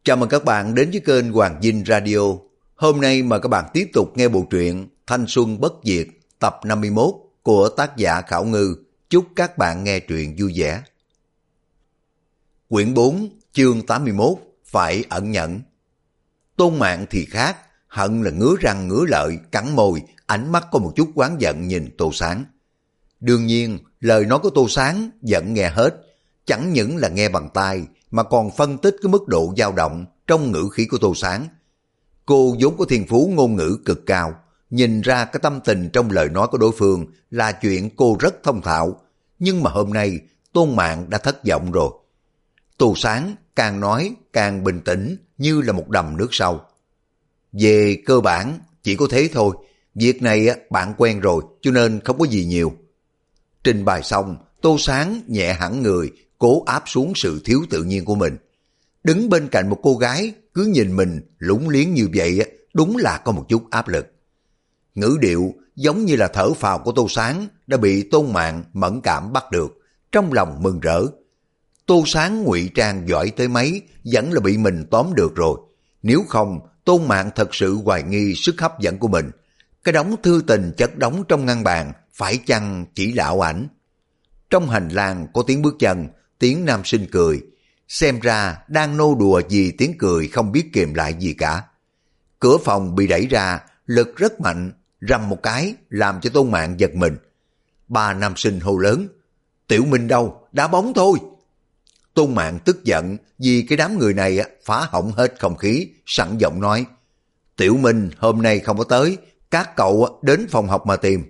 Chào mừng các bạn đến với kênh Hoàng Dinh Radio. Hôm nay mời các bạn tiếp tục nghe bộ truyện Thanh Xuân Bất Diệt tập 51 của tác giả Khảo Ngư. Chúc các bạn nghe truyện vui vẻ. Quyển 4 chương 81 Phải ẩn nhẫn. Tôn Mạn thì khác, hận là ngứa răng ngứa lợi, cắn môi, ánh mắt có một chút oán giận nhìn Tô Sáng. Đương nhiên, lời nói của Tô Sáng vẫn nghe hết, chẳng những là nghe bằng tai mà còn phân tích cái mức độ dao động trong ngữ khí của Tô Sáng. Cô vốn có thiên phú ngôn ngữ cực cao, nhìn ra cái tâm tình trong lời nói của đối phương là chuyện cô rất thông thạo, nhưng mà hôm nay Tôn Mạn đã thất vọng rồi. Tô Sáng càng nói càng bình tĩnh như là một đầm nước sâu. Về cơ bản chỉ có thế thôi, việc này bạn quen rồi cho nên không có gì nhiều. Trình bày xong, Tô Sáng nhẹ hẳn người, cố áp xuống sự thiếu tự nhiên của mình. Đứng bên cạnh một cô gái cứ nhìn mình lúng liếng như vậy đúng là có một chút áp lực. Ngữ điệu giống như là thở phào của Tô Sáng đã bị Tôn Mạn mẫn cảm bắt được, trong lòng mừng rỡ. Tô Sáng ngụy trang giỏi tới mấy vẫn là bị mình tóm được rồi. Nếu không, Tôn Mạn thật sự hoài nghi sức hấp dẫn của mình. Cái đống thư tình chất đống trong ngăn bàn phải chăng chỉ là ảo ảnh? Trong hành lang có tiếng bước chân, tiếng nam sinh cười. Xem ra đang nô đùa vì tiếng cười không biết kìm lại gì cả. Cửa phòng bị đẩy ra, lực rất mạnh, rầm một cái làm cho Tôn Mạn giật mình. Ba nam sinh hô lớn, Tiểu Minh đâu, đá bóng thôi. Tôn Mạn tức giận vì cái đám người này phá hỏng hết không khí, sẵn giọng nói, Tiểu Minh hôm nay không có tới, các cậu đến phòng học mà tìm.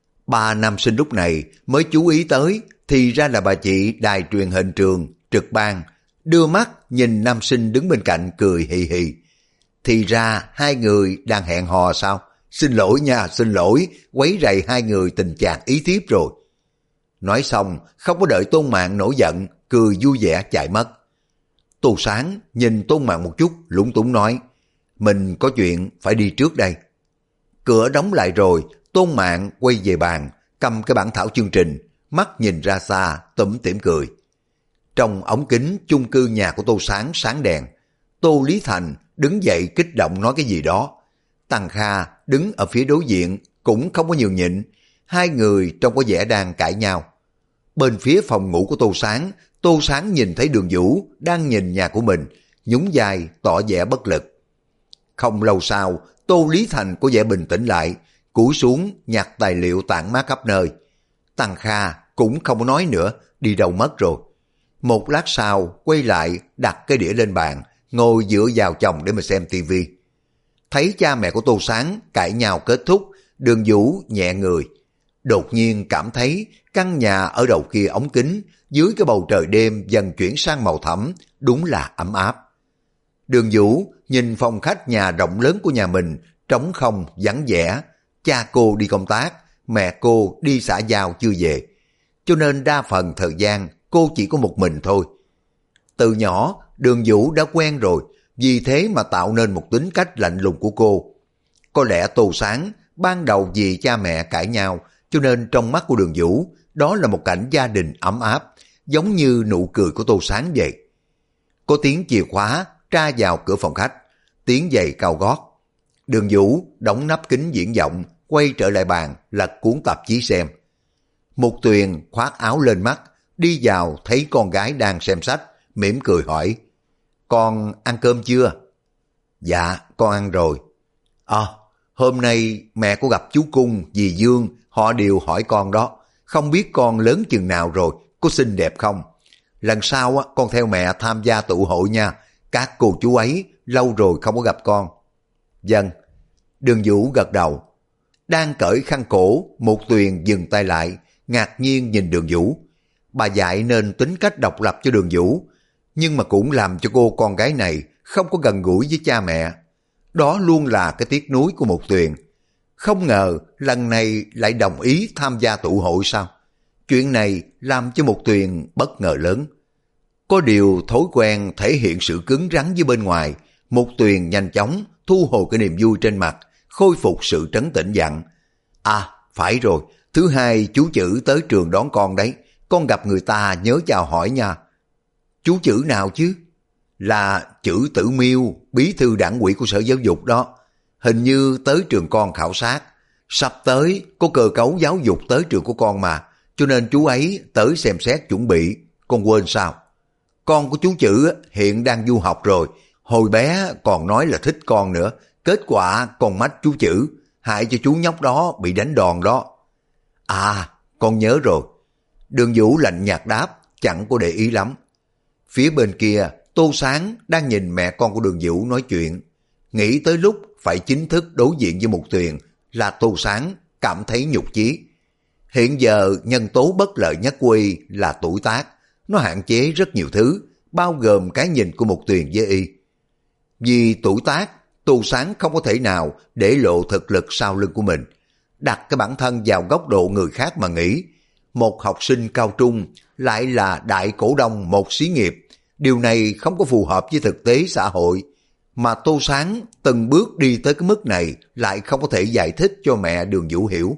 Ba nam sinh lúc này mới chú ý tới, thì ra là bà chị đài truyền hình trường, trực ban, đưa mắt nhìn nam sinh đứng bên cạnh cười hì hì. Thì ra hai người đang hẹn hò sao? Xin lỗi nha, xin lỗi, quấy rầy hai người tình chàng ý thiếp rồi. Nói xong, không có đợi Tôn Mạn nổi giận, cười vui vẻ chạy mất. Tô Sáng nhìn Tôn Mạn một chút, lúng túng nói, mình có chuyện phải đi trước đây. Cửa đóng lại rồi, Tôn Mạn quay về bàn, cầm cái bản thảo chương trình, mắt nhìn ra xa, tủm tỉm cười. Trong ống kính chung cư nhà của Tô Sáng sáng đèn, Tô Lý Thành đứng dậy kích động nói cái gì đó. Tăng Kha đứng ở phía đối diện cũng không có nhường nhịn, hai người trông có vẻ đang cãi nhau. Bên phía phòng ngủ của Tô Sáng nhìn thấy Đường Vũ đang nhìn nhà của mình, nhún vai tỏ vẻ bất lực. Không lâu sau, Tô Lý Thành có vẻ bình tĩnh lại, cúi xuống nhặt tài liệu tản mát khắp nơi. Tăng Kha cũng không có nói nữa, đi đâu mất rồi. Một lát sau quay lại đặt cái đĩa lên bàn, ngồi dựa vào chồng để mà xem tivi. Thấy cha mẹ của Tô Sáng cãi nhau kết thúc, Đường Vũ nhẹ người. Đột nhiên cảm thấy căn nhà ở đầu kia ống kính, dưới cái bầu trời đêm dần chuyển sang màu thẫm, đúng là ấm áp. Đường Vũ nhìn phòng khách nhà rộng lớn của nhà mình, trống không, vắng vẻ. Cha cô đi công tác, mẹ cô đi xã giao chưa về. Cho nên đa phần thời gian cô chỉ có một mình thôi. Từ nhỏ, Đường Vũ đã quen rồi, vì thế mà tạo nên một tính cách lạnh lùng của cô. Có lẽ Tô Sáng ban đầu vì cha mẹ cãi nhau, cho nên trong mắt của Đường Vũ, đó là một cảnh gia đình ấm áp, giống như nụ cười của Tô Sáng vậy. Có tiếng chìa khóa tra vào cửa phòng khách, tiếng giày cao gót. Đường Vũ đóng nắp kính viễn vọng, quay trở lại bàn, lật cuốn tạp chí xem. Mục Tuyền khoác áo lên mắt, đi vào thấy con gái đang xem sách, mỉm cười hỏi, con ăn cơm chưa? Dạ, con ăn rồi. Hôm nay mẹ có gặp chú Cung, dì Dương, họ đều hỏi con đó, không biết con lớn chừng nào rồi, có xinh đẹp không? Lần sau con theo mẹ tham gia tụ hội nha, các cô chú ấy lâu rồi không có gặp con. Vâng. Đường Vũ gật đầu. Đang cởi khăn cổ, Mục Tuyền dừng tay lại, ngạc nhiên nhìn Đường Vũ. Bà dạy nên tính cách độc lập cho Đường Vũ, nhưng mà cũng làm cho cô con gái này không có gần gũi với cha mẹ. Đó luôn là cái tiếc nuối của Mục Tuyền. Không ngờ lần này lại đồng ý tham gia tụ hội sao? Chuyện này làm cho Mục Tuyền bất ngờ lớn. Có điều thói quen thể hiện sự cứng rắn với bên ngoài, Mục Tuyền nhanh chóng thu hồi cái niềm vui trên mặt, khôi phục sự trấn tĩnh dặn. Phải rồi, thứ hai chú Chữ tới trường đón con đấy, con gặp người ta nhớ chào hỏi nha. Chú Chữ nào chứ? Là Chữ Tử Miêu, bí thư đảng ủy của Sở Giáo dục đó. Hình như tới trường con khảo sát. Sắp tới có cơ cấu giáo dục tới trường của con mà, cho nên chú ấy tới xem xét chuẩn bị. Con quên sao? Con của chú Chữ hiện đang du học rồi. Hồi bé còn nói là thích con nữa. Kết quả con mách chú Chữ, hại cho chú nhóc đó bị đánh đòn đó. À, con nhớ rồi. Đường Vũ lạnh nhạt đáp, chẳng có để ý lắm. Phía bên kia, Tô Sáng đang nhìn mẹ con của Đường Vũ nói chuyện. Nghĩ tới lúc phải chính thức đối diện với Mục Tuyền là Tô Sáng cảm thấy nhục chí. Hiện giờ nhân tố bất lợi nhất của y là tuổi tác. Nó hạn chế rất nhiều thứ, bao gồm cái nhìn của Mục Tuyền với y. Vì tuổi tác, Tô Sáng không có thể nào để lộ thực lực sau lưng của mình. Đặt cái bản thân vào góc độ người khác mà nghĩ. Một học sinh cao trung lại là đại cổ đông một xí nghiệp. Điều này không có phù hợp với thực tế xã hội. Mà Tô Sáng từng bước đi tới cái mức này lại không có thể giải thích cho mẹ Đường Vũ hiểu.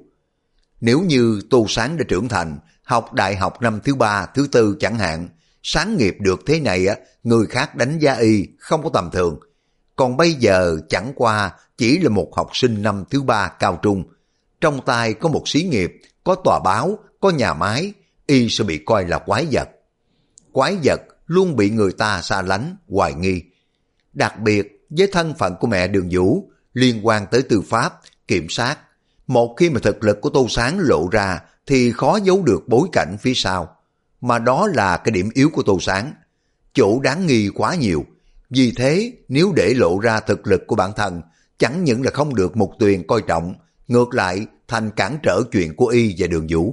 Nếu như Tô Sáng đã trưởng thành, học đại học năm thứ 3, thứ 4 chẳng hạn, sáng nghiệp được thế này á, người khác đánh giá y không có tầm thường. Còn bây giờ chẳng qua chỉ là một học sinh năm thứ 3 cao trung. Trong tay có một xí nghiệp, có tòa báo, có nhà máy, y sẽ bị coi là quái vật. Quái vật luôn bị người ta xa lánh, hoài nghi. Đặc biệt với thân phận của mẹ Đường Vũ liên quan tới tư pháp, kiểm sát. Một khi mà thực lực của Tô Sáng lộ ra thì khó giấu được bối cảnh phía sau. Mà đó là cái điểm yếu của Tô Sáng. Chỗ đáng nghi quá nhiều. Vì thế nếu để lộ ra thực lực của bản thân, chẳng những là không được Mục Tuyền coi trọng, ngược lại thành cản trở chuyện của y và Đường Vũ.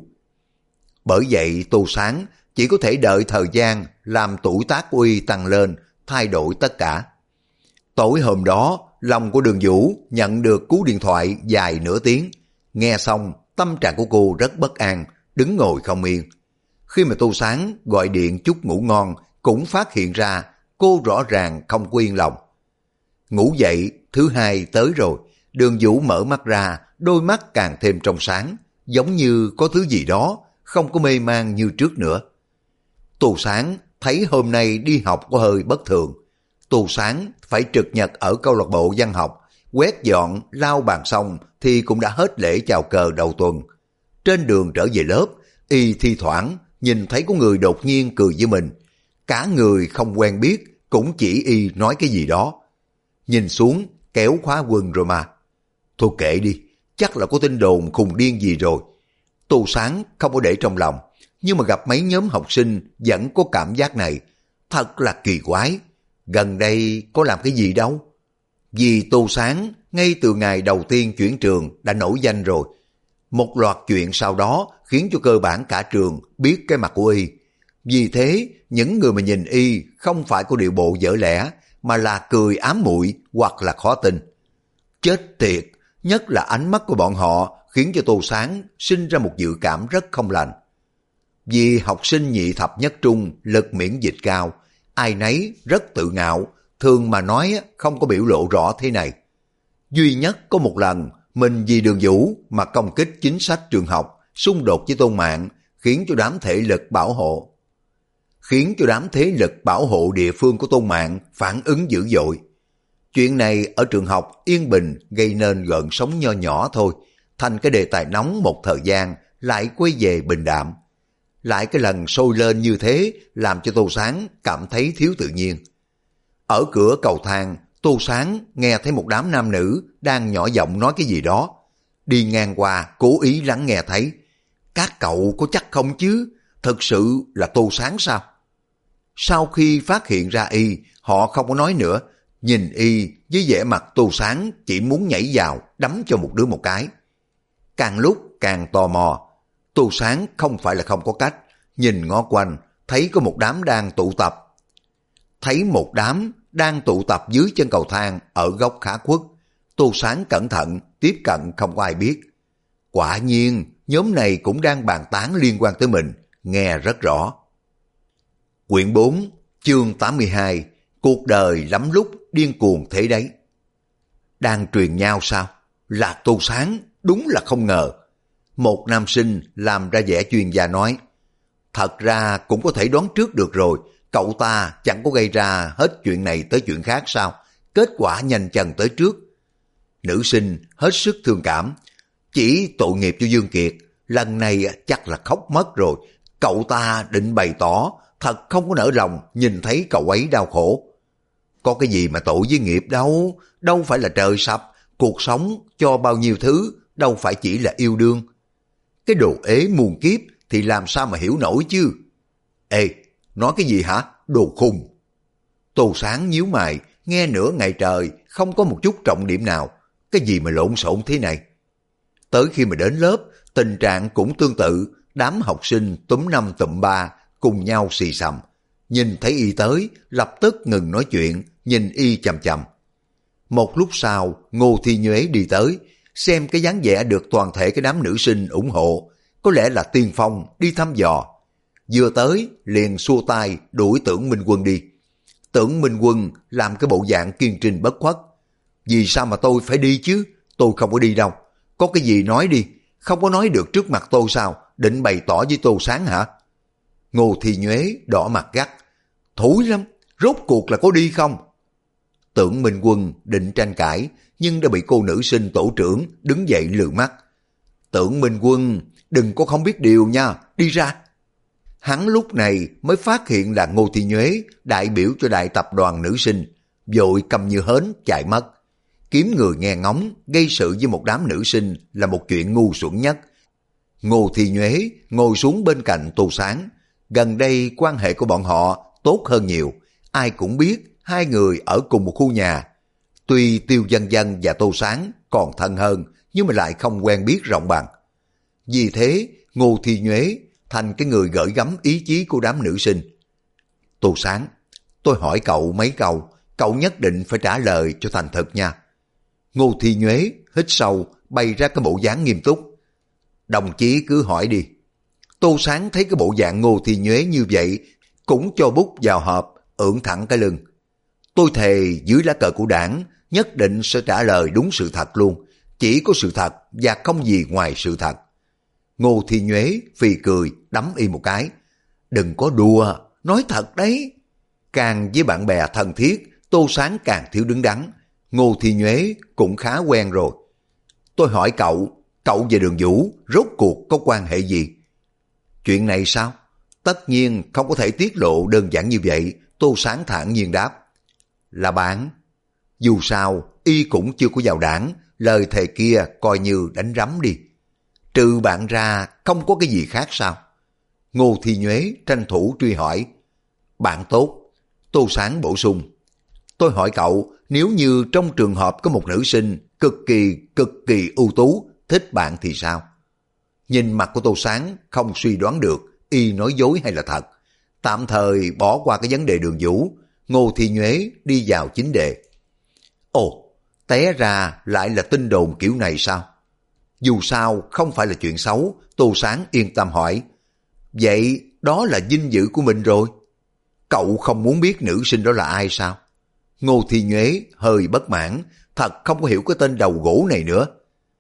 Bởi vậy Tô Sáng chỉ có thể đợi thời gian làm tuổi tác của y tăng lên, thay đổi tất cả. Tối hôm đó, lòng của Đường Vũ nhận được cú điện thoại dài nửa tiếng. Nghe xong, tâm trạng của cô rất bất an, đứng ngồi không yên. Khi mà Tô Sáng gọi điện chúc ngủ ngon, cũng phát hiện ra cô rõ ràng không có yên lòng. Ngủ dậy, thứ hai tới rồi, Đường Vũ mở mắt ra, đôi mắt càng thêm trong sáng, giống như có thứ gì đó, không có mê man như trước nữa. Tô Sáng thấy hôm nay đi học có hơi bất thường. Tô Sáng phải trực nhật ở câu lạc bộ văn học, quét dọn, lau bàn xong thì cũng đã hết lễ chào cờ đầu tuần. Trên đường trở về lớp, y thi thoảng nhìn thấy có người đột nhiên cười với mình. Cả người không quen biết, cũng chỉ y nói cái gì đó. Nhìn xuống, kéo khóa quần rồi mà. Thôi kệ đi, chắc là có tin đồn khùng điên gì rồi. Tô Sáng không có để trong lòng, nhưng mà gặp mấy nhóm học sinh vẫn có cảm giác này. Thật là kỳ quái, gần đây có làm cái gì đâu. Vì Tô Sáng ngay từ ngày đầu tiên chuyển trường đã nổi danh rồi. Một loạt chuyện sau đó khiến cho cơ bản cả trường biết cái mặt của y. Vì thế, những người mà nhìn y không phải có điệu bộ dở lẽ, mà là cười ám muội hoặc là khó tin. Chết tiệt, nhất là ánh mắt của bọn họ khiến cho Tô Sáng sinh ra một dự cảm rất không lành. Vì học sinh nhị thập nhất trung lực miễn dịch cao, ai nấy rất tự ngạo, thường mà nói không có biểu lộ rõ thế này. Duy nhất có một lần mình vì Đường Vũ mà công kích chính sách trường học, xung đột với Tôn Mạn, khiến cho đám thế lực bảo hộ địa phương của Tôn Mạn phản ứng dữ dội. Chuyện này ở trường học yên bình gây nên gợn sóng nho nhỏ thôi, thành cái đề tài nóng một thời gian lại quay về bình đạm. Lại cái lần sôi lên như thế làm cho Tô Sáng cảm thấy thiếu tự nhiên. Ở cửa cầu thang, Tô Sáng nghe thấy một đám nam nữ đang nhỏ giọng nói cái gì đó. Đi ngang qua cố ý lắng nghe thấy. Các cậu có chắc không chứ? Thực sự là Tô Sáng sao? Sau khi phát hiện ra y, họ không có nói nữa. Nhìn y với vẻ mặt Tô Sáng chỉ muốn nhảy vào đấm cho một đứa một cái. Càng lúc càng tò mò. Tô Sáng không phải là không có cách. Nhìn ngó quanh, thấy có một đám đang tụ tập dưới chân cầu thang ở góc khá khuất. Tô Sáng cẩn thận tiếp cận không có ai biết. Quả nhiên nhóm này cũng đang bàn tán liên quan tới mình, nghe rất rõ. Quyển 4, chương 82, cuộc đời lắm lúc điên cuồng thế đấy. Đang truyền nhau sao? Là Tô Sáng, đúng là không ngờ. Một nam sinh làm ra vẻ chuyên gia nói, thật ra cũng có thể đoán trước được rồi, Cậu ta chẳng có gây ra hết chuyện này tới chuyện khác sao? Kết quả nhanh chân tới trước. Nữ sinh hết sức thương cảm. Chỉ tội nghiệp cho Dương Kiệt, lần này chắc là khóc mất rồi. Cậu ta định bày tỏ, thật không có nỡ lòng nhìn thấy cậu ấy đau khổ. Có cái gì mà tội với nghiệp đâu, đâu phải là trời sập, cuộc sống cho bao nhiêu thứ, đâu phải chỉ là yêu đương. Cái đồ ế muôn kiếp thì làm sao mà hiểu nổi chứ. Ê, nói cái gì hả, đồ khùng. Tô Sáng nhíu mày, nghe nửa ngày trời, không có một chút trọng điểm nào. Cái gì mà lộn xộn thế này? Tới khi mà đến lớp, tình trạng cũng tương tự, đám học sinh túm năm tụm ba, cùng nhau xì xầm. Nhìn thấy y tới, lập tức ngừng nói chuyện, nhìn y chằm chằm. Một lúc sau, Ngô Thi Nhuế đi tới, xem cái dáng vẻ được toàn thể cái đám nữ sinh ủng hộ, có lẽ là tiên phong đi thăm dò. Vừa tới, liền xua tay đuổi Tưởng Minh Quân đi. Tưởng Minh Quân làm cái bộ dạng kiên trinh bất khuất. Vì sao mà tôi phải đi chứ? Tôi không có đi đâu. Có cái gì nói đi, không có nói được trước mặt tôi sao? Định bày tỏ với Tô Sáng hả? Ngô Thi Nhuế đỏ mặt gắt. Thúi lắm, rốt cuộc là có đi không? Tưởng Minh Quân định tranh cãi, nhưng đã bị cô nữ sinh tổ trưởng đứng dậy lườm mắt. Tưởng Minh Quân, đừng có không biết điều nha, đi ra. Hắn lúc này mới phát hiện là Ngô Thi Nhuế đại biểu cho đại tập đoàn nữ sinh, vội cầm như hến chạy mất. Kiếm người nghe ngóng, gây sự với một đám nữ sinh là một chuyện ngu xuẩn nhất. Ngô Thi Nhuế ngồi xuống bên cạnh Tô Sáng. Gần đây quan hệ của bọn họ tốt hơn nhiều, ai cũng biết hai người ở cùng một khu nhà. Tuy Tiêu Dân Dân và Tô Sáng còn thân hơn, nhưng mà lại không quen biết rộng bằng. Vì thế, Ngô Thi Nhuế thành cái người gửi gắm ý chí của đám nữ sinh. Tô Sáng, tôi hỏi cậu mấy câu, cậu nhất định phải trả lời cho thành thật nha. Ngô Thi Nhuế hít sâu, bày ra cái bộ dáng nghiêm túc. Đồng chí cứ hỏi đi. Tô Sáng thấy cái bộ dạng Ngô Thi Nhuế như vậy, cũng cho bút vào hộp, ưỡn thẳng cái lưng. Tôi thề dưới lá cờ của đảng, nhất định sẽ trả lời đúng sự thật luôn. Chỉ có sự thật và không gì ngoài sự thật. Ngô Thi Nhuế phì cười, đấm y một cái. Đừng có đùa, nói thật đấy. Càng với bạn bè thân thiết, Tô Sáng càng thiếu đứng đắn. Ngô Thi Nhuế cũng khá quen rồi. Tôi hỏi cậu, cậu và Đường Vũ rốt cuộc có quan hệ gì? Chuyện này sao? Tất nhiên không có thể tiết lộ đơn giản như vậy. Tô Sáng thản nhiên đáp. Là bạn. Dù sao, y cũng chưa có vào đảng, lời thề kia coi như đánh rắm đi. Trừ bạn ra, không có cái gì khác sao? Ngô Thi Nhuế tranh thủ truy hỏi. Bạn tốt. Tô Sáng bổ sung. Tôi hỏi cậu, nếu như trong trường hợp có một nữ sinh cực kỳ ưu tú, thích bạn thì sao? Nhìn mặt của Tô Sáng không suy đoán được y nói dối hay là thật. Tạm thời bỏ qua cái vấn đề Đường Vũ, Ngô Thi Nhuế đi vào chính đề. Ồ, té ra lại là tin đồn kiểu này sao? Dù sao không phải là chuyện xấu, Tô Sáng yên tâm hỏi. Vậy đó là vinh dự của mình rồi. Cậu không muốn biết nữ sinh đó là ai sao? Ngô Thi Nhuế hơi bất mãn, thật không có hiểu cái tên đầu gỗ này nữa.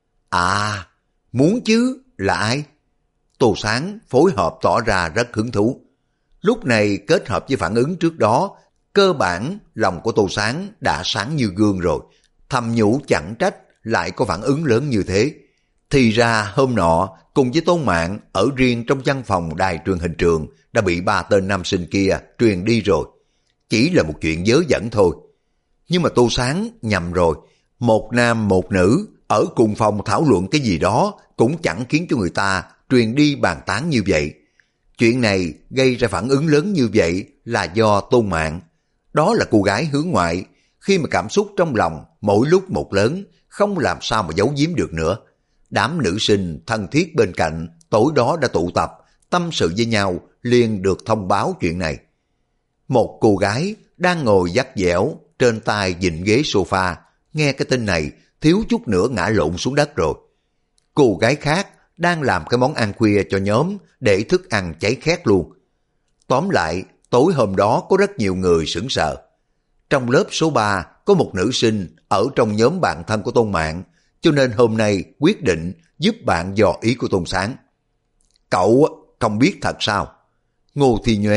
À, muốn chứ, là ai? Tô Sáng phối hợp tỏ ra rất hứng thú. Lúc này kết hợp với phản ứng trước đó, cơ bản lòng của Tô Sáng đã sáng như gương rồi. Thầm nhủ chẳng trách lại có phản ứng lớn như thế. Thì ra hôm nọ cùng với Tôn Mạng ở riêng trong văn phòng đài truyền hình trường đã bị ba tên nam sinh kia truyền đi rồi. Chỉ là một chuyện vớ vẩn thôi. Nhưng mà Tô Sáng nhầm rồi. Một nam một nữ ở cùng phòng thảo luận cái gì đó cũng chẳng khiến cho người ta truyền đi bàn tán như vậy. Chuyện này gây ra phản ứng lớn như vậy là do Tôn Mạng. Đó là cô gái hướng ngoại, khi mà cảm xúc trong lòng mỗi lúc một lớn, không làm sao mà giấu giếm được nữa. Đám nữ sinh thân thiết bên cạnh tối đó đã tụ tập, tâm sự với nhau, liền được thông báo chuyện này. Một cô gái đang ngồi dắt dẻo, trên tay vịn ghế sofa, nghe cái tin này, thiếu chút nữa ngã lộn xuống đất rồi. Cô gái khác đang làm cái món ăn khuya cho nhóm để thức ăn cháy khét luôn. Tóm lại, tối hôm đó có rất nhiều người sững sờ. Trong lớp số 3 có một nữ sinh ở trong nhóm bạn thân của Tôn Mạng, cho nên hôm nay quyết định giúp bạn dò ý của Tôn Sáng. Cậu không biết thật sao? Ngô Thi Nhuế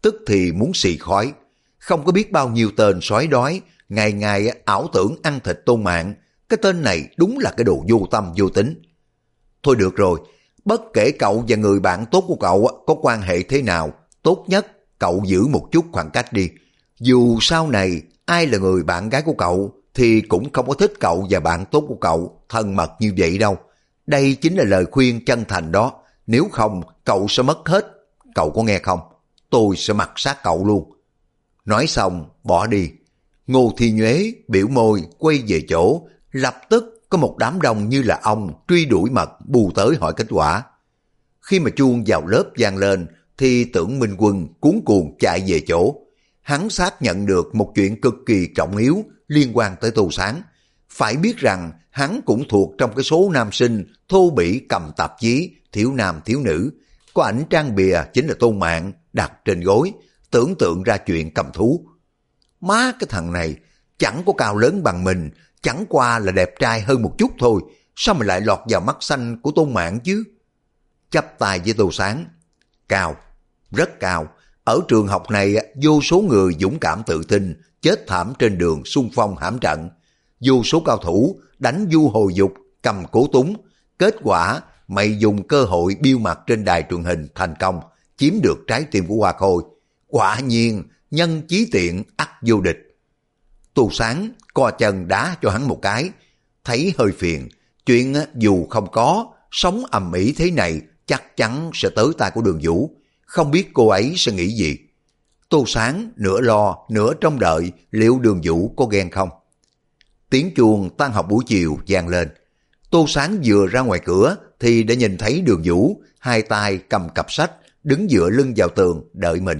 tức thì muốn xì khói. Không có biết bao nhiêu tên sói đói, ngày ngày ảo tưởng ăn thịt Tôn Mạn. Cái tên này đúng là cái đồ vô tâm vô tính. Thôi được rồi, bất kể cậu và người bạn tốt của cậu có quan hệ thế nào, tốt nhất cậu giữ một chút khoảng cách đi. Dù sau này ai là người bạn gái của cậu thì cũng không có thích cậu và bạn tốt của cậu thân mật như vậy đâu. Đây chính là lời khuyên chân thành đó. Nếu không cậu sẽ mất hết. Cậu có nghe không? Tôi sẽ mặc sát cậu luôn. Nói xong bỏ đi. Ngô Thi Nhuế biểu môi quay về chỗ. Lập tức có một đám đông như là ong truy đuổi mật bù tới hỏi kết quả. Khi mà chuông vào lớp vang lên thì Tưởng Minh Quân cuống cuồng chạy về chỗ. Hắn xác nhận được một chuyện cực kỳ trọng yếu liên quan tới Tô Sáng. Phải biết rằng hắn cũng thuộc trong cái số nam sinh thô bỉ cầm tạp chí thiếu nam thiếu nữ. Có ảnh trang bìa chính là Tôn Mạn đặt trên gối, tưởng tượng ra chuyện cầm thú. Má cái thằng này chẳng có cao lớn bằng mình, chẳng qua là đẹp trai hơn một chút thôi, sao mà lại lọt vào mắt xanh của Tôn Mạn chứ? Chắp tay với Tô Sáng. Cao, rất cao. Ở trường học này vô số người dũng cảm tự tin chết thảm trên đường xung phong hãm trận. Vô số cao thủ đánh du hồi dục cầm cố túng. Kết quả mày dùng cơ hội biêu mặt trên đài truyền hình thành công, chiếm được trái tim của Hoa Khôi. Quả nhiên nhân chí tiện ắt vô địch. Tô Sáng co chân đá cho hắn một cái. Thấy hơi phiền. Chuyện dù không có, sống ầm ĩ thế này chắc chắn sẽ tới tay của Đường Vũ. Không biết cô ấy sẽ nghĩ gì. Tô Sáng nửa lo nửa trông đợi liệu Đường Vũ có ghen không. Tiếng chuông tan học buổi chiều vang lên. Tô Sáng vừa ra ngoài cửa thì đã nhìn thấy Đường Vũ hai tay cầm cặp sách đứng dựa lưng vào tường đợi mình.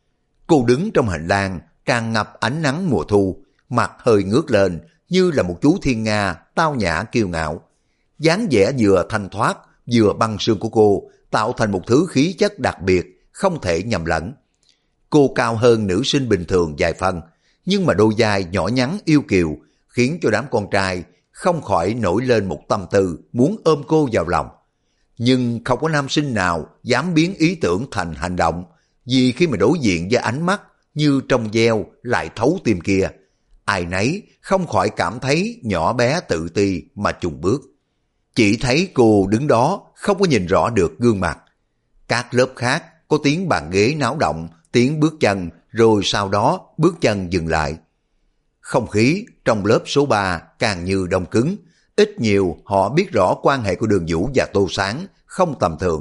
Cô đứng trong hành lang tràn ngập ánh nắng mùa thu, mặt hơi ngước lên như là một chú thiên nga tao nhã kiêu ngạo. Dáng vẻ vừa thanh thoát vừa băng xương của cô tạo thành một thứ khí chất đặc biệt không thể nhầm lẫn. Cô cao hơn nữ sinh bình thường vài phân, nhưng mà đôi vai nhỏ nhắn yêu kiều khiến cho đám con trai không khỏi nổi lên một tâm tư muốn ôm cô vào lòng. Nhưng không có nam sinh nào dám biến ý tưởng thành hành động, vì khi mà đối diện với ánh mắt như trong veo lại thấu tim kia, ai nấy không khỏi cảm thấy nhỏ bé tự ti mà chùng bước. Chỉ thấy cô đứng đó không có nhìn rõ được gương mặt. Các lớp khác có tiếng bàn ghế náo động, tiếng bước chân, rồi sau đó bước chân dừng lại. Không khí trong lớp số 3 càng như đông cứng, ít nhiều họ biết rõ quan hệ của Đường Vũ và Tô Sáng không tầm thường.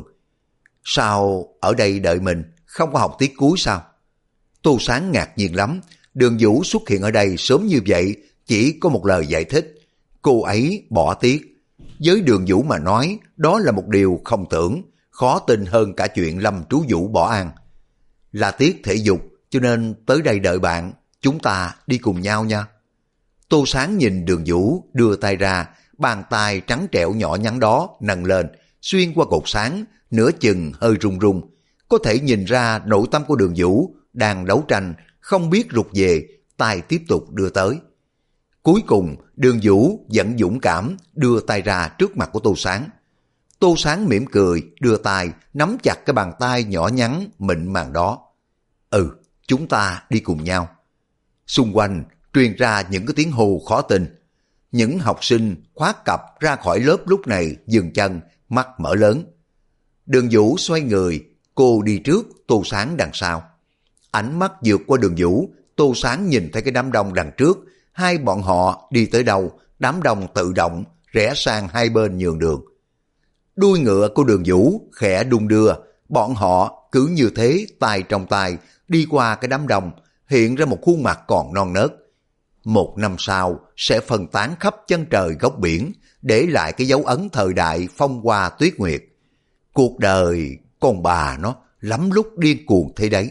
Sao ở đây đợi mình, không có học tiết cuối sao? Tô Sáng ngạc nhiên lắm, Đường Vũ xuất hiện ở đây sớm như vậy chỉ có một lời giải thích. Cô ấy bỏ tiết. Với Đường Vũ mà nói, đó là một điều không tưởng, khó tin hơn cả chuyện Lâm Trú Vũ bỏ ăn. Là tiết thể dục, cho nên tới đây đợi bạn, chúng ta đi cùng nhau nha. Tô Sáng nhìn Đường Vũ đưa tay ra, bàn tay trắng trẻo nhỏ nhắn đó nâng lên, xuyên qua cột sáng, nửa chừng hơi run run. Có thể nhìn ra nội tâm của Đường Vũ đang đấu tranh, không biết rụt về, tay tiếp tục đưa tới. Cuối cùng, Đường Vũ vẫn dũng cảm đưa tay ra trước mặt của Tô Sáng. Tô Sáng mỉm cười, đưa tay nắm chặt cái bàn tay nhỏ nhắn mịn màng đó. Ừ, chúng ta đi cùng nhau. Xung quanh truyền ra những cái tiếng hô khó tin. Những học sinh khoác cặp ra khỏi lớp lúc này dừng chân, mắt mở lớn. Đường Vũ xoay người, cô đi trước, Tô Sáng đằng sau. Ánh mắt vượt qua Đường Vũ, Tô Sáng nhìn thấy cái đám đông đằng trước. Hai bọn họ đi tới đâu, đám đông tự động rẽ sang hai bên nhường đường. Đuôi ngựa của Đường Vũ khẽ đung đưa, bọn họ cứ như thế tay trong tay đi qua cái đám đông, hiện ra một khuôn mặt còn non nớt. Một năm sau sẽ phân tán khắp chân trời góc biển, để lại cái dấu ấn thời đại phong hoa tuyết nguyệt. Cuộc đời con bà nó lắm lúc điên cuồng thế đấy.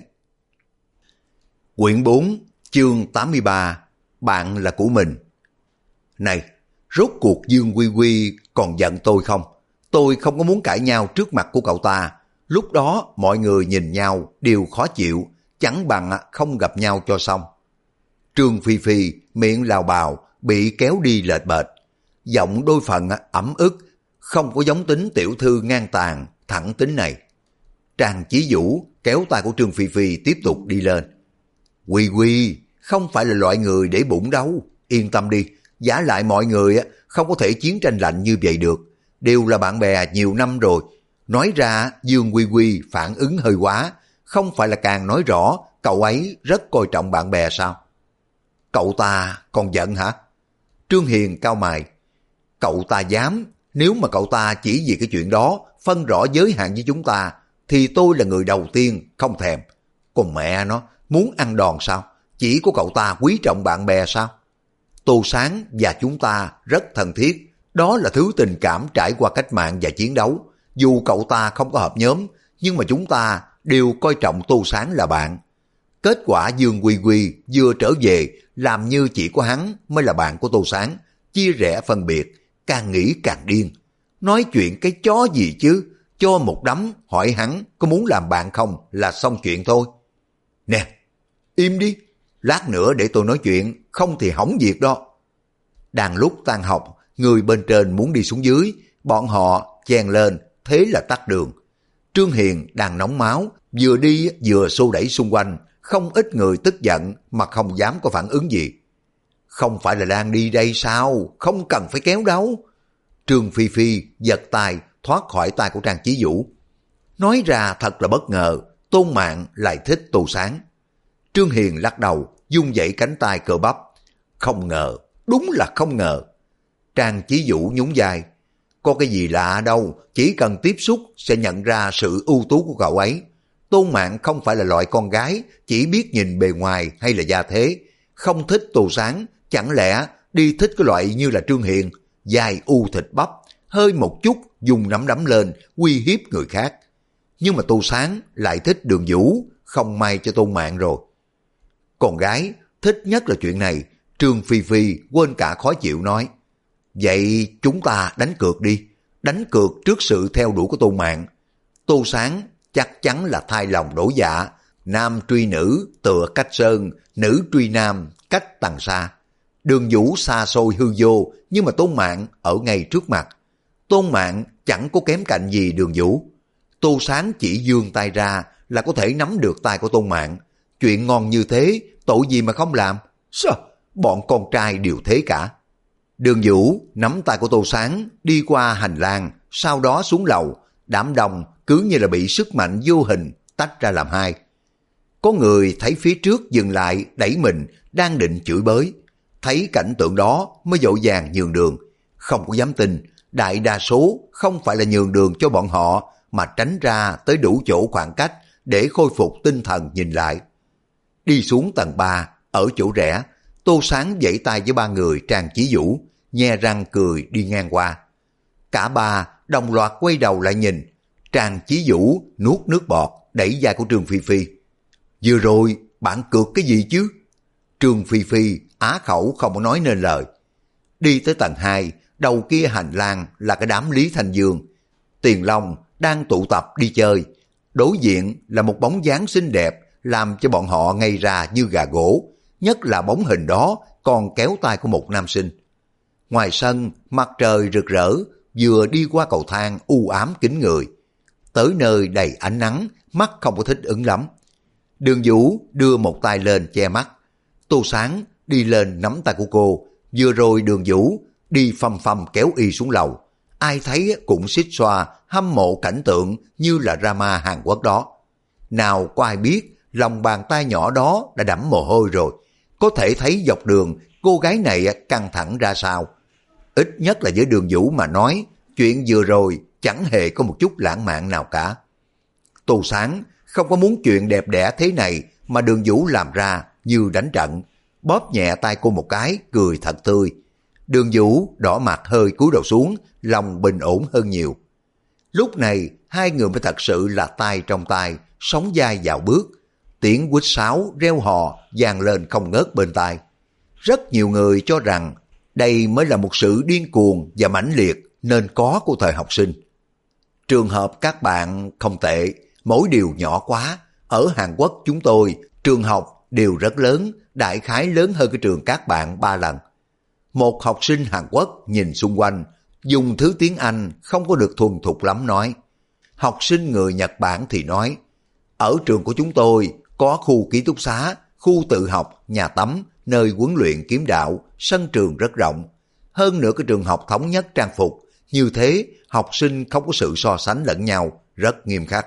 Quyển 4, chương 83, bạn là của mình. Này, rốt cuộc Dương Quy Quy còn giận tôi không? Tôi không có muốn cãi nhau trước mặt của cậu ta. Lúc đó mọi người nhìn nhau đều khó chịu, chẳng bằng không gặp nhau cho xong. Trương Phi Phi miệng lào bào bị kéo đi lệch bệch, giọng đôi phần ẩm ức, không có giống tính tiểu thư ngang tàn, thẳng tính này. Trang Chí Vũ kéo tay của Trương Phi Phi tiếp tục đi lên. Quy Quy không phải là loại người để bụng đâu, yên tâm đi, giả lại mọi người không có thể chiến tranh lạnh như vậy được, đều là bạn bè nhiều năm rồi. Nói ra Dương Quy Quy phản ứng hơi quá, không phải là càng nói rõ cậu ấy rất coi trọng bạn bè sao? Cậu ta còn giận hả? Trương Hiền cau mày. Cậu ta dám, nếu mà cậu ta chỉ vì cái chuyện đó phân rõ giới hạn với chúng ta, thì tôi là người đầu tiên không thèm. Còn mẹ nó, muốn ăn đòn sao? Chỉ có cậu ta quý trọng bạn bè sao? Tô Sáng và chúng ta rất thân thiết, đó là thứ tình cảm trải qua cách mạng và chiến đấu. Dù cậu ta không có hợp nhóm, nhưng mà chúng ta đều coi trọng Tô Sáng là bạn. Kết quả Dương Quy Quy vừa trở về làm như chỉ có hắn mới là bạn của Tô Sáng, chia rẽ phân biệt, càng nghĩ càng điên. Nói chuyện cái chó gì chứ, cho một đấm hỏi hắn có muốn làm bạn không là xong chuyện thôi. Nè, im đi, lát nữa để tôi nói chuyện, không thì hỏng việc đó. Đang lúc tan học, người bên trên muốn đi xuống dưới, bọn họ chen lên, thế là tắt đường. Trương Hiền đang nóng máu, vừa đi vừa xô đẩy xung quanh, không ít người tức giận mà không dám có phản ứng gì. Không phải là đang đi đây sao, không cần phải kéo đâu. Trương Phi Phi giật tay thoát khỏi tay của Trang Chí Vũ. Nói ra thật là bất ngờ, Tôn Mạn lại thích Tô Sáng. Trương Hiền lắc đầu, vung dậy cánh tay cơ bắp. Không ngờ, đúng là không ngờ. Trang Chí Vũ nhún vai. Có cái gì lạ đâu, chỉ cần tiếp xúc sẽ nhận ra sự ưu tú của cậu ấy. Tôn Mạn không phải là loại con gái, chỉ biết nhìn bề ngoài hay là gia thế. Không thích Tô Sáng, chẳng lẽ đi thích cái loại như là Trương Hiền, dài u thịt bắp, hơi một chút dùng nắm đấm lên, uy hiếp người khác. Nhưng mà Tô Sáng lại thích Đường Vũ, không may cho Tôn Mạn rồi. Con gái thích nhất là chuyện này, Trương Phi Phi quên cả khó chịu nói. Vậy chúng ta đánh cược đi, đánh cược trước sự theo đuổi của Tôn Mạn. Tô Sáng chắc chắn là thay lòng đổi dạ, nam truy nữ tựa cách sơn, nữ truy nam cách tầng xa. Đường Vũ xa xôi hư vô, nhưng mà Tôn Mạn ở ngay trước mặt. Tôn Mạn chẳng có kém cạnh gì Đường Vũ. Tô Sáng chỉ giương tay ra là có thể nắm được tay của Tôn Mạn. Chuyện ngon như thế, tội gì mà không làm? Sao? Bọn con trai đều thế cả. Đường Vũ nắm tay của Tô Sáng đi qua hành lang, sau đó xuống lầu. Đám đông cứ như là bị sức mạnh vô hình tách ra làm hai. Có người thấy phía trước dừng lại đẩy mình, đang định chửi bới. Thấy cảnh tượng đó mới vội vàng nhường đường. Không có dám tin, đại đa số không phải là nhường đường cho bọn họ, mà tránh ra tới đủ chỗ khoảng cách để khôi phục tinh thần nhìn lại. Đi xuống tầng 3, ở chỗ rẽ, Tô Sáng vẫy tay với ba người Trang Chí Vũ, nhe răng cười đi ngang qua. Cả ba đồng loạt quay đầu lại nhìn. Trang Chí Vũ nuốt nước bọt, đẩy vai của Trương Phi Phi. Vừa rồi bạn cược cái gì chứ? Trương Phi Phi á khẩu không có nói nên lời. Đi tới tầng 2, đầu kia hành lang là cái đám Lý Thanh Dương. Tiền Long đang tụ tập đi chơi. Đối diện là một bóng dáng xinh đẹp làm cho bọn họ ngây ra như gà gỗ. Nhất là bóng hình đó còn kéo tay của một nam sinh. Ngoài sân, mặt trời rực rỡ, vừa đi qua cầu thang u ám kín người. Tới nơi đầy ánh nắng, mắt không có thích ứng lắm. Đường Vũ đưa một tay lên che mắt. Tô Sáng đi lên nắm tay của cô. Vừa rồi Đường Vũ đi phầm phầm kéo y xuống lầu. Ai thấy cũng xích xoa, hâm mộ cảnh tượng như là drama Hàn Quốc đó. Nào có ai biết lòng bàn tay nhỏ đó đã đẫm mồ hôi rồi. Có thể thấy dọc đường cô gái này căng thẳng ra sao. Ít nhất là với Đường Vũ mà nói, chuyện vừa rồi chẳng hề có một chút lãng mạn nào cả. Tô Sáng không có muốn chuyện đẹp đẽ thế này mà Đường Vũ làm ra như đánh trận, bóp nhẹ tay cô một cái, cười thật tươi. Đường Vũ đỏ mặt hơi cúi đầu xuống, lòng bình ổn hơn nhiều. Lúc này hai người mới thật sự là tay trong tay, sóng vai vào bước. Tiếng huýt sáo reo hò vang lên không ngớt bên tai. Rất nhiều người cho rằng đây mới là một sự điên cuồng và mãnh liệt nên có của thời học sinh. Trường hợp các bạn không tệ, mỗi điều nhỏ quá. Ở Hàn Quốc chúng tôi, trường học đều rất lớn, đại khái lớn hơn cái trường các bạn 3 lần. Một học sinh Hàn Quốc nhìn xung quanh, dùng thứ tiếng Anh không có được thuần thục lắm nói. Học sinh người Nhật Bản thì nói, ở trường của chúng tôi có khu ký túc xá, khu tự học, nhà tắm, nơi huấn luyện kiếm đạo, sân trường rất rộng. Hơn nữa cái trường học thống nhất trang phục, như thế học sinh không có sự so sánh lẫn nhau, rất nghiêm khắc.